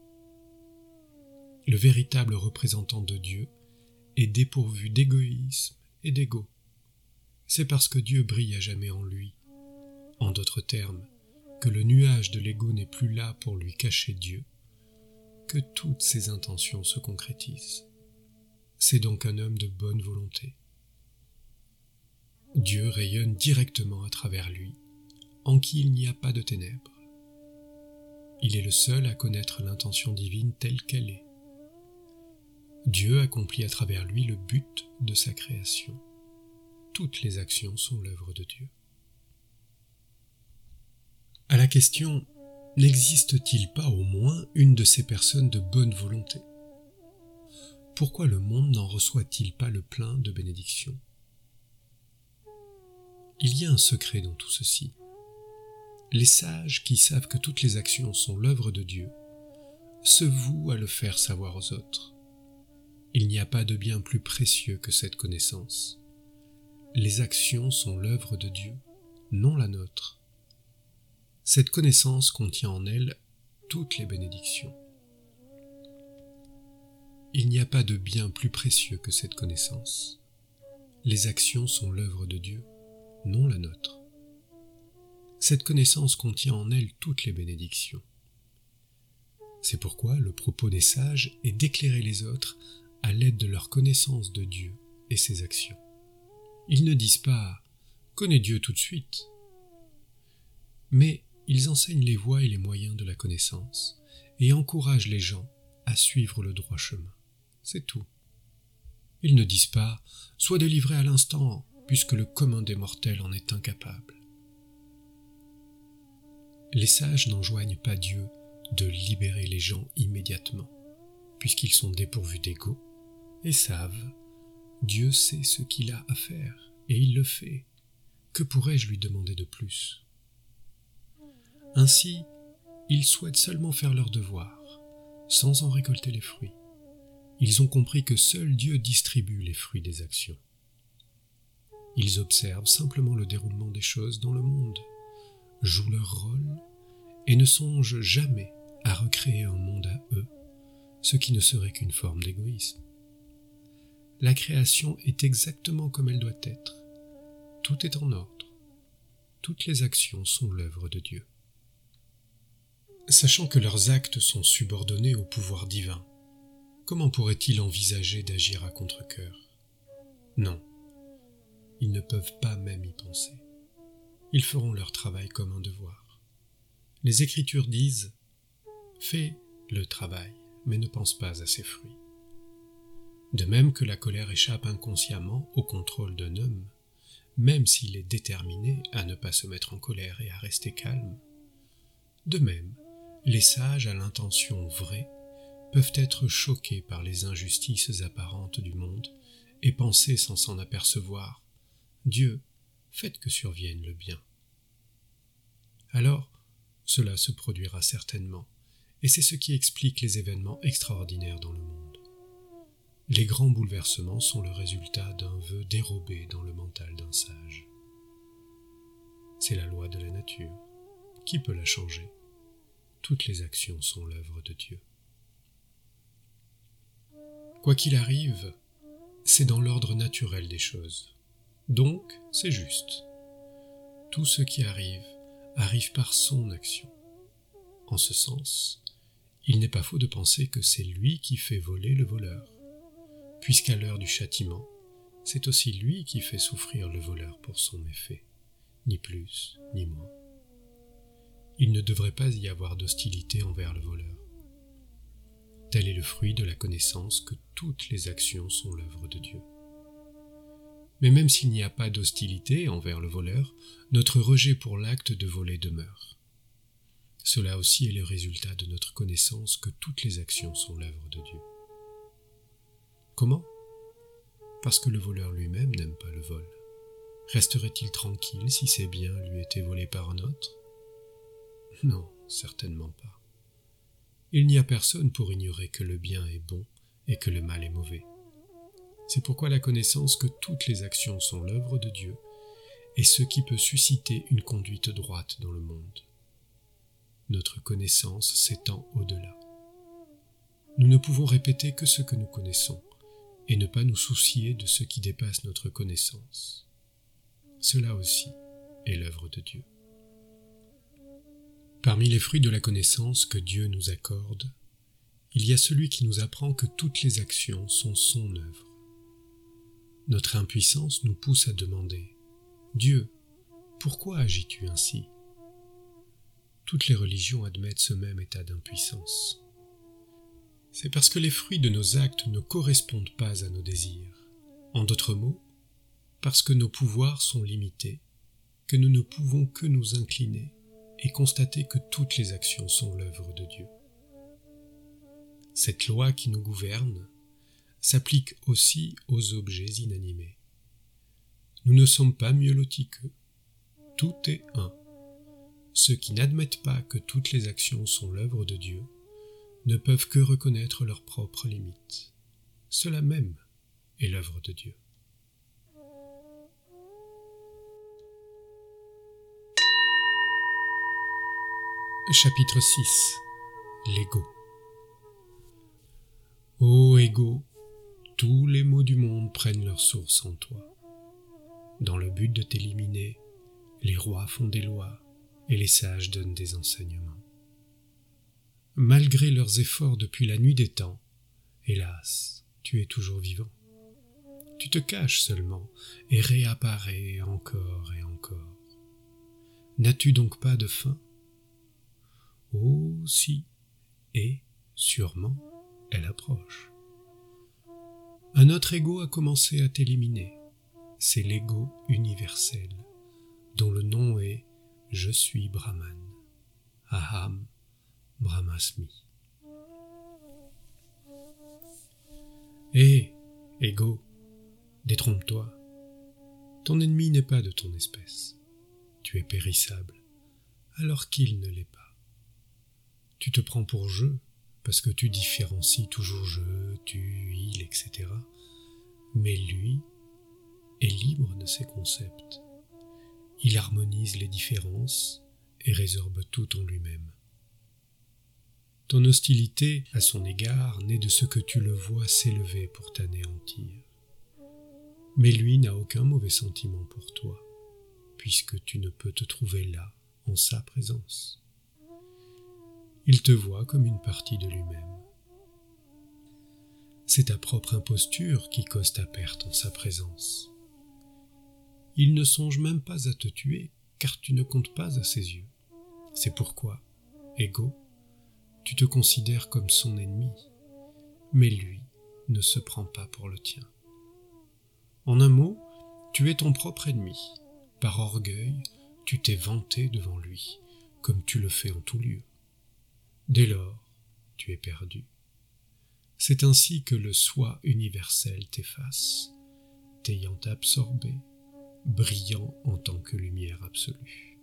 Le véritable représentant de Dieu est dépourvu d'égoïsme et d'ego. C'est parce que Dieu brille à jamais en lui. En d'autres termes, que le nuage de l'ego n'est plus là pour lui cacher Dieu, que toutes ses intentions se concrétisent. C'est donc un homme de bonne volonté. Dieu rayonne directement à travers lui, en qui il n'y a pas de ténèbres. Il est le seul à connaître l'intention divine telle qu'elle est. Dieu accomplit à travers lui le but de sa création. Toutes les actions sont l'œuvre de Dieu. À la question « N'existe-t-il pas au moins une de ces personnes de bonne volonté ? Pourquoi le monde n'en reçoit-il pas le plein de bénédictions ? » Il y a un secret dans tout ceci. Les sages qui savent que toutes les actions sont l'œuvre de Dieu se vouent à le faire savoir aux autres. Il n'y n'y a pas de bien plus précieux que cette connaissance. Les actions sont l'œuvre de Dieu, non la nôtre. Cette connaissance contient en elle toutes les bénédictions. Il n'y a pas de bien plus précieux que cette connaissance. Les actions sont l'œuvre de Dieu, non la nôtre. Cette connaissance contient en elle toutes les bénédictions. C'est pourquoi le propos des sages est d'éclairer les autres à l'aide de leur connaissance de Dieu et ses actions. Ils ne disent pas « connais Dieu tout de suite », mais ils enseignent les voies et les moyens de la connaissance et encouragent les gens à suivre le droit chemin. C'est tout. Ils ne disent pas « sois délivré à l'instant », puisque le commun des mortels en est incapable. Les sages n'enjoignent pas Dieu de libérer les gens immédiatement, puisqu'ils sont dépourvus d'ego et savent « Dieu sait ce qu'il a à faire, et il le fait. Que pourrais-je lui demander de plus ?» Ainsi, ils souhaitent seulement faire leur devoir, sans en récolter les fruits. Ils ont compris que seul Dieu distribue les fruits des actions. Ils observent simplement le déroulement des choses dans le monde, jouent leur rôle et ne songent jamais à recréer un monde à eux, ce qui ne serait qu'une forme d'égoïsme. La création est exactement comme elle doit être. Tout est en ordre. Toutes les actions sont l'œuvre de Dieu. Sachant que leurs actes sont subordonnés au pouvoir divin, comment pourraient-ils envisager d'agir à contre-cœur ? Non, ils ne peuvent pas même y penser. Ils feront leur travail comme un devoir. Les Écritures disent « Fais le travail, mais ne pense pas à ses fruits ». De même que la colère échappe inconsciemment au contrôle d'un homme, même s'il est déterminé à ne pas se mettre en colère et à rester calme, de même, les sages à l'intention vraie peuvent être choqués par les injustices apparentes du monde et penser sans s'en apercevoir « Dieu, faites que survienne le bien ». Alors, cela se produira certainement, et c'est ce qui explique les événements extraordinaires dans le monde. Les grands bouleversements sont le résultat d'un vœu dérobé dans le mental d'un sage. C'est la loi de la nature. Qui peut la changer ? Toutes les actions sont l'œuvre de Dieu. Quoi qu'il arrive, c'est dans l'ordre naturel des choses. Donc, c'est juste. Tout ce qui arrive, arrive par son action. En ce sens, il n'est pas faux de penser que c'est lui qui fait voler le voleur, puisqu'à l'heure du châtiment, c'est aussi lui qui fait souffrir le voleur pour son méfait, ni plus ni moins. Il ne devrait pas y avoir d'hostilité envers le voleur. Tel est le fruit de la connaissance que toutes les actions sont l'œuvre de Dieu. Mais même s'il n'y a pas d'hostilité envers le voleur, notre rejet pour l'acte de voler demeure. Cela aussi est le résultat de notre connaissance que toutes les actions sont l'œuvre de Dieu. Comment ? Parce que le voleur lui-même n'aime pas le vol. Resterait-il tranquille si ses biens lui étaient volés par un autre ? Non, certainement pas. Il n'y a personne pour ignorer que le bien est bon et que le mal est mauvais. C'est pourquoi la connaissance que toutes les actions sont l'œuvre de Dieu est ce qui peut susciter une conduite droite dans le monde. Notre connaissance s'étend au-delà. Nous ne pouvons répéter que ce que nous connaissons et ne pas nous soucier de ce qui dépasse notre connaissance. Cela aussi est l'œuvre de Dieu. Parmi les fruits de la connaissance que Dieu nous accorde, il y a celui qui nous apprend que toutes les actions sont son œuvre. Notre impuissance nous pousse à demander « Dieu, pourquoi agis-tu ainsi ?» Toutes les religions admettent ce même état d'impuissance. C'est parce que les fruits de nos actes ne correspondent pas à nos désirs. En d'autres mots, parce que nos pouvoirs sont limités, que nous ne pouvons que nous incliner et constater que toutes les actions sont l'œuvre de Dieu. Cette loi qui nous gouverne s'applique aussi aux objets inanimés. Nous ne sommes pas mieux lotis qu'eux. Tout est un. Ceux qui n'admettent pas que toutes les actions sont l'œuvre de Dieu ne peuvent que reconnaître leurs propres limites. cela même est l'œuvre de Dieu. Chapitre six. L'ego. Ô ego, tous les maux du monde prennent leur source en toi. Dans le but de t'éliminer, les rois font des lois et les sages donnent des enseignements. Malgré leurs efforts depuis la nuit des temps, hélas, tu es toujours vivant. Tu te caches seulement et réapparais encore et encore. N'as-tu donc pas de fin ? Oh si, et, sûrement, elle approche. Un autre ego a commencé à t'éliminer. C'est l'ego universel, dont le nom est « Je suis Brahman », Aham Brahmasmi. Hé, ego, détrompe-toi. Ton ennemi n'est pas de ton espèce. Tu es périssable, alors qu'il ne l'est pas. Tu te prends pour je, parce que tu différencies toujours je, tu, il, et cetera. Mais lui est libre de ses concepts. Il harmonise les différences et résorbe tout en lui-même. Ton hostilité à son égard naît de ce que tu le vois s'élever pour t'anéantir. Mais lui n'a aucun mauvais sentiment pour toi, puisque tu ne peux te trouver là, en sa présence. Il te voit comme une partie de lui-même. C'est ta propre imposture qui cause ta perte en sa présence. Il ne songe même pas à te tuer, car tu ne comptes pas à ses yeux. C'est pourquoi, ego, tu te considères comme son ennemi, mais lui ne se prend pas pour le tien. En un mot, tu es ton propre ennemi. Par orgueil, tu t'es vanté devant lui, comme tu le fais en tout lieu. Dès lors, tu es perdu. C'est ainsi que le soi universel t'efface, t'ayant absorbé, brillant en tant que lumière absolue.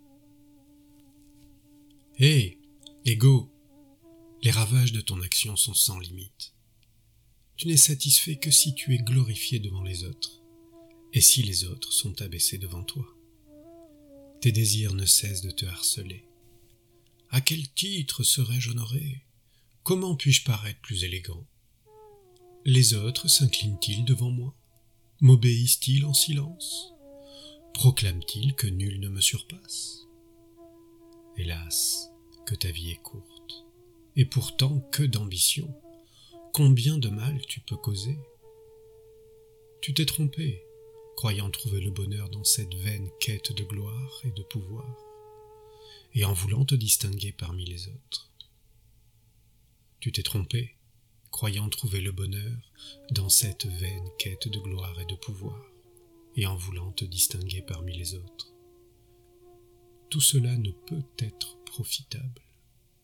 Hé, ego, les ravages de ton action sont sans limite. Tu n'es satisfait que si tu es glorifié devant les autres, et si les autres sont abaissés devant toi. Tes désirs ne cessent de te harceler. À quel titre serais-je honoré ? Comment puis-je paraître plus élégant ? Les autres s'inclinent-ils devant moi ? M'obéissent-ils en silence ? Proclament-ils que nul ne me surpasse ? Hélas, que ta vie est courte, et pourtant que d'ambition. Combien de mal tu peux causer ? Tu t'es trompé, croyant trouver le bonheur dans cette vaine quête de gloire et de pouvoir, et en voulant te distinguer parmi les autres. Tu t'es trompé, croyant trouver le bonheur dans cette vaine quête de gloire et de pouvoir, et en voulant te distinguer parmi les autres. Tout cela ne peut être profitable. Pourquoi ?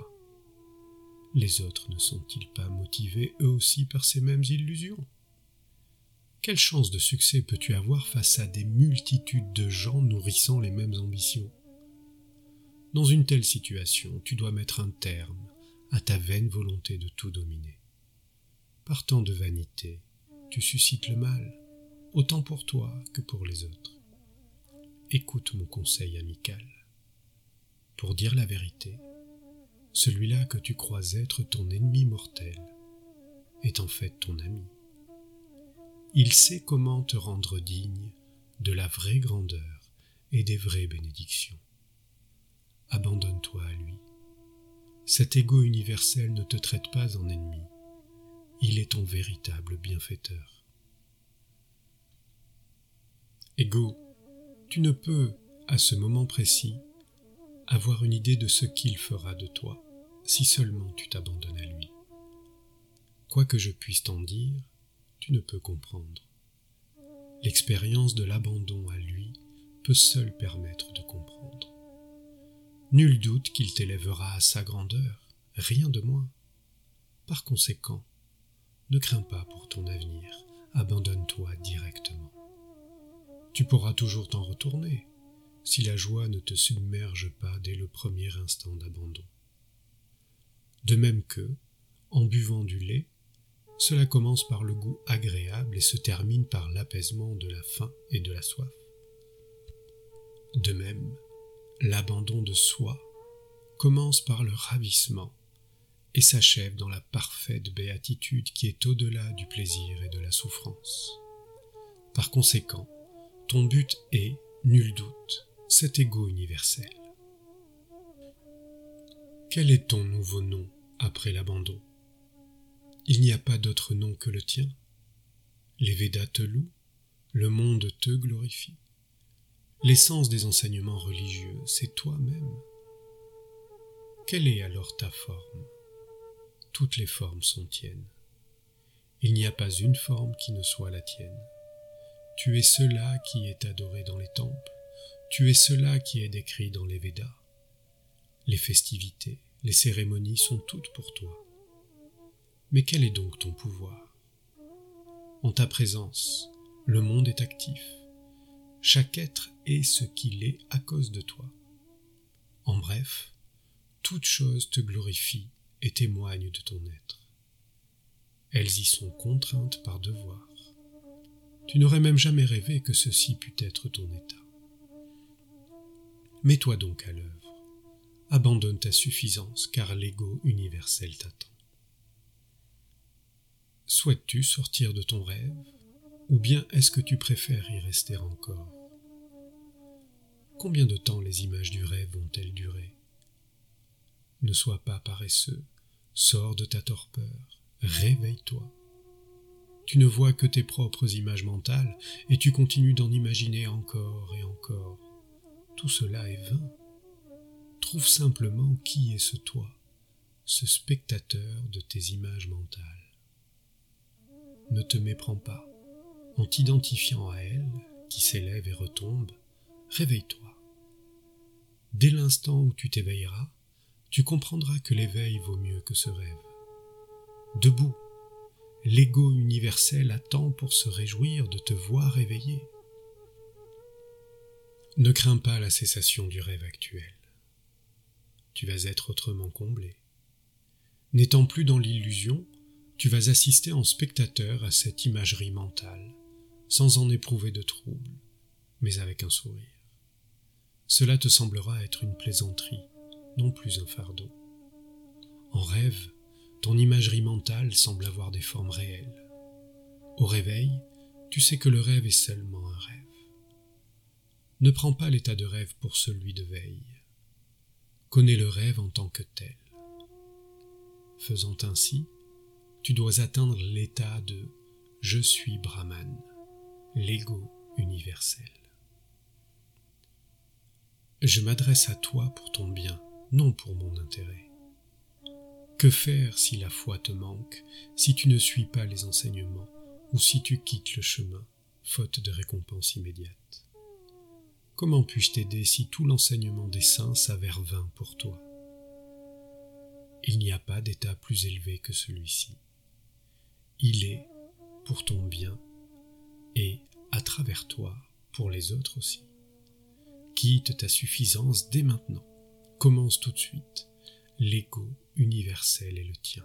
Les autres ne sont-ils pas motivés eux aussi par ces mêmes illusions ? Quelle chance de succès peux-tu avoir face à des multitudes de gens nourrissant les mêmes ambitions ? Dans une telle situation, tu dois mettre un terme à ta vaine volonté de tout dominer. Par tant de vanité, tu suscites le mal, autant pour toi que pour les autres. Écoute mon conseil amical. Pour dire la vérité, celui-là que tu crois être ton ennemi mortel est en fait ton ami. Il sait comment te rendre digne de la vraie grandeur et des vraies bénédictions. Abandonne-toi à lui. Cet ego universel ne te traite pas en ennemi. Il est ton véritable bienfaiteur. Ego, tu ne peux, à ce moment précis, avoir une idée de ce qu'il fera de toi, si seulement tu t'abandonnes à lui. Quoi que je puisse t'en dire, tu ne peux comprendre. L'expérience de l'abandon à lui peut seule permettre de comprendre. Nul doute qu'il t'élèvera à sa grandeur, rien de moins. Par conséquent, ne crains pas pour ton avenir, abandonne-toi directement. Tu pourras toujours t'en retourner, si la joie ne te submerge pas dès le premier instant d'abandon. De même que, en buvant du lait, Cela commence par le goût agréable et se termine par l'apaisement de la faim et de la soif. De même, l'abandon de soi commence par le ravissement et s'achève dans la parfaite béatitude qui est au-delà du plaisir et de la souffrance. Par conséquent, ton but est, nul doute, cet ego universel. Quel est ton nouveau nom après l'abandon ? Il n'y a pas d'autre nom que le tien. Les Védas te louent, le monde te glorifie. L'essence des enseignements religieux, c'est toi-même. Quelle est alors ta forme ? Toutes les formes sont tiennes. Il n'y a pas une forme qui ne soit la tienne. Tu es cela qui est adoré dans les temples, tu es cela qui est décrit dans les Védas. Les festivités, les cérémonies sont toutes pour toi. Mais quel est donc ton pouvoir ? En ta présence, le monde est actif. Chaque être est ce qu'il est à cause de toi. En bref, toute chose te glorifie et témoigne de ton être. Elles y sont contraintes par devoir. Tu n'aurais même jamais rêvé que ceci pût être ton état. Mets-toi donc à l'œuvre. Abandonne ta suffisance, car l'ego universel t'attend. Souhaites-tu sortir de ton rêve, ou bien est-ce que tu préfères y rester encore ? Combien de temps les images du rêve vont-elles durer ? Ne sois pas paresseux, sors de ta torpeur, réveille-toi. Tu ne vois que tes propres images mentales et tu continues d'en imaginer encore et encore. Tout cela est vain. Trouve simplement qui est ce toi, ce spectateur de tes images mentales. Ne te méprends pas. En t'identifiant à elles, qui s'élèvent et retombent, réveille-toi. Dès l'instant où tu t'éveilleras, tu comprendras que l'éveil vaut mieux que ce rêve. Debout, l'ego universel attend pour se réjouir de te voir éveillé. Ne crains pas la cessation du rêve actuel. Tu vas être autrement comblé. N'étant plus dans l'illusion, tu vas assister en spectateur à cette imagerie mentale, sans en éprouver de trouble, mais avec un sourire. Cela te semblera être une plaisanterie, non plus un fardeau. En rêve, ton imagerie mentale semble avoir des formes réelles. Au réveil, tu sais que le rêve est seulement un rêve. Ne prends pas l'état de rêve pour celui de veille. Connais le rêve en tant que tel. Faisant ainsi, tu dois atteindre l'état de « Je suis Brahman », l'ego universel. Je m'adresse à toi pour ton bien, non pour mon intérêt. Que faire si la foi te manque, si tu ne suis pas les enseignements, ou si tu quittes le chemin, faute de récompense immédiate ? Comment puis-je t'aider si tout l'enseignement des saints s'avère vain pour toi ? Il n'y a pas d'état plus élevé que celui-ci. Il est pour ton bien et, à travers toi, pour les autres aussi. Quitte ta suffisance dès maintenant. Commence tout de suite. L'ego universel est le tien.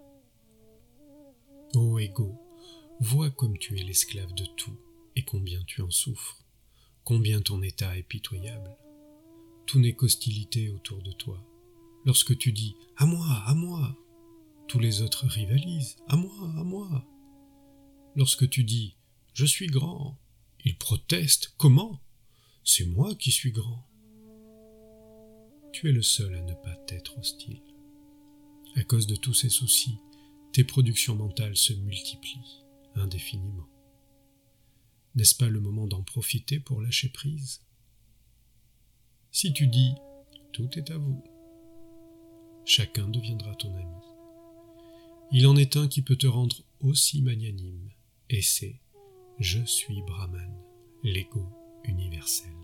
Ô ego, vois comme tu es l'esclave de tout et combien tu en souffres, combien ton état est pitoyable. Tout n'est qu'hostilité autour de toi. Lorsque tu dis « à moi, à moi », tous les autres rivalisent « à moi, à moi ». Lorsque tu dis « je suis grand », ils protestent « comment ? C'est moi qui suis grand ». Tu es le seul à ne pas t'être hostile. À cause de tous ces soucis, tes productions mentales se multiplient indéfiniment. N'est-ce pas le moment d'en profiter pour lâcher prise ? Si tu dis « tout est à vous », chacun deviendra ton ami. Il en est un qui peut te rendre aussi magnanime, et c'est « Je suis Brahman », l'ego universel.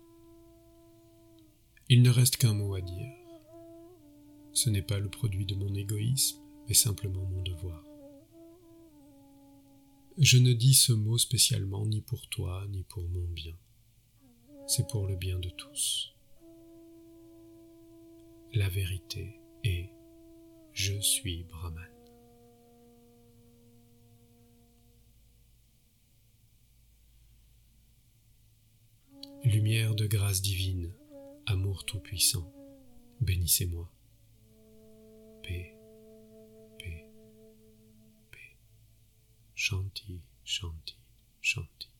Il ne reste qu'un mot à dire. Ce n'est pas le produit de mon égoïsme, mais simplement mon devoir. Je ne dis ce mot spécialement ni pour toi, ni pour mon bien. C'est pour le bien de tous. La vérité est « Je suis Brahman ». Lumière de grâce divine, amour tout-puissant, bénissez-moi. Paix, paix, paix. Shanti, Shanti, Shanti.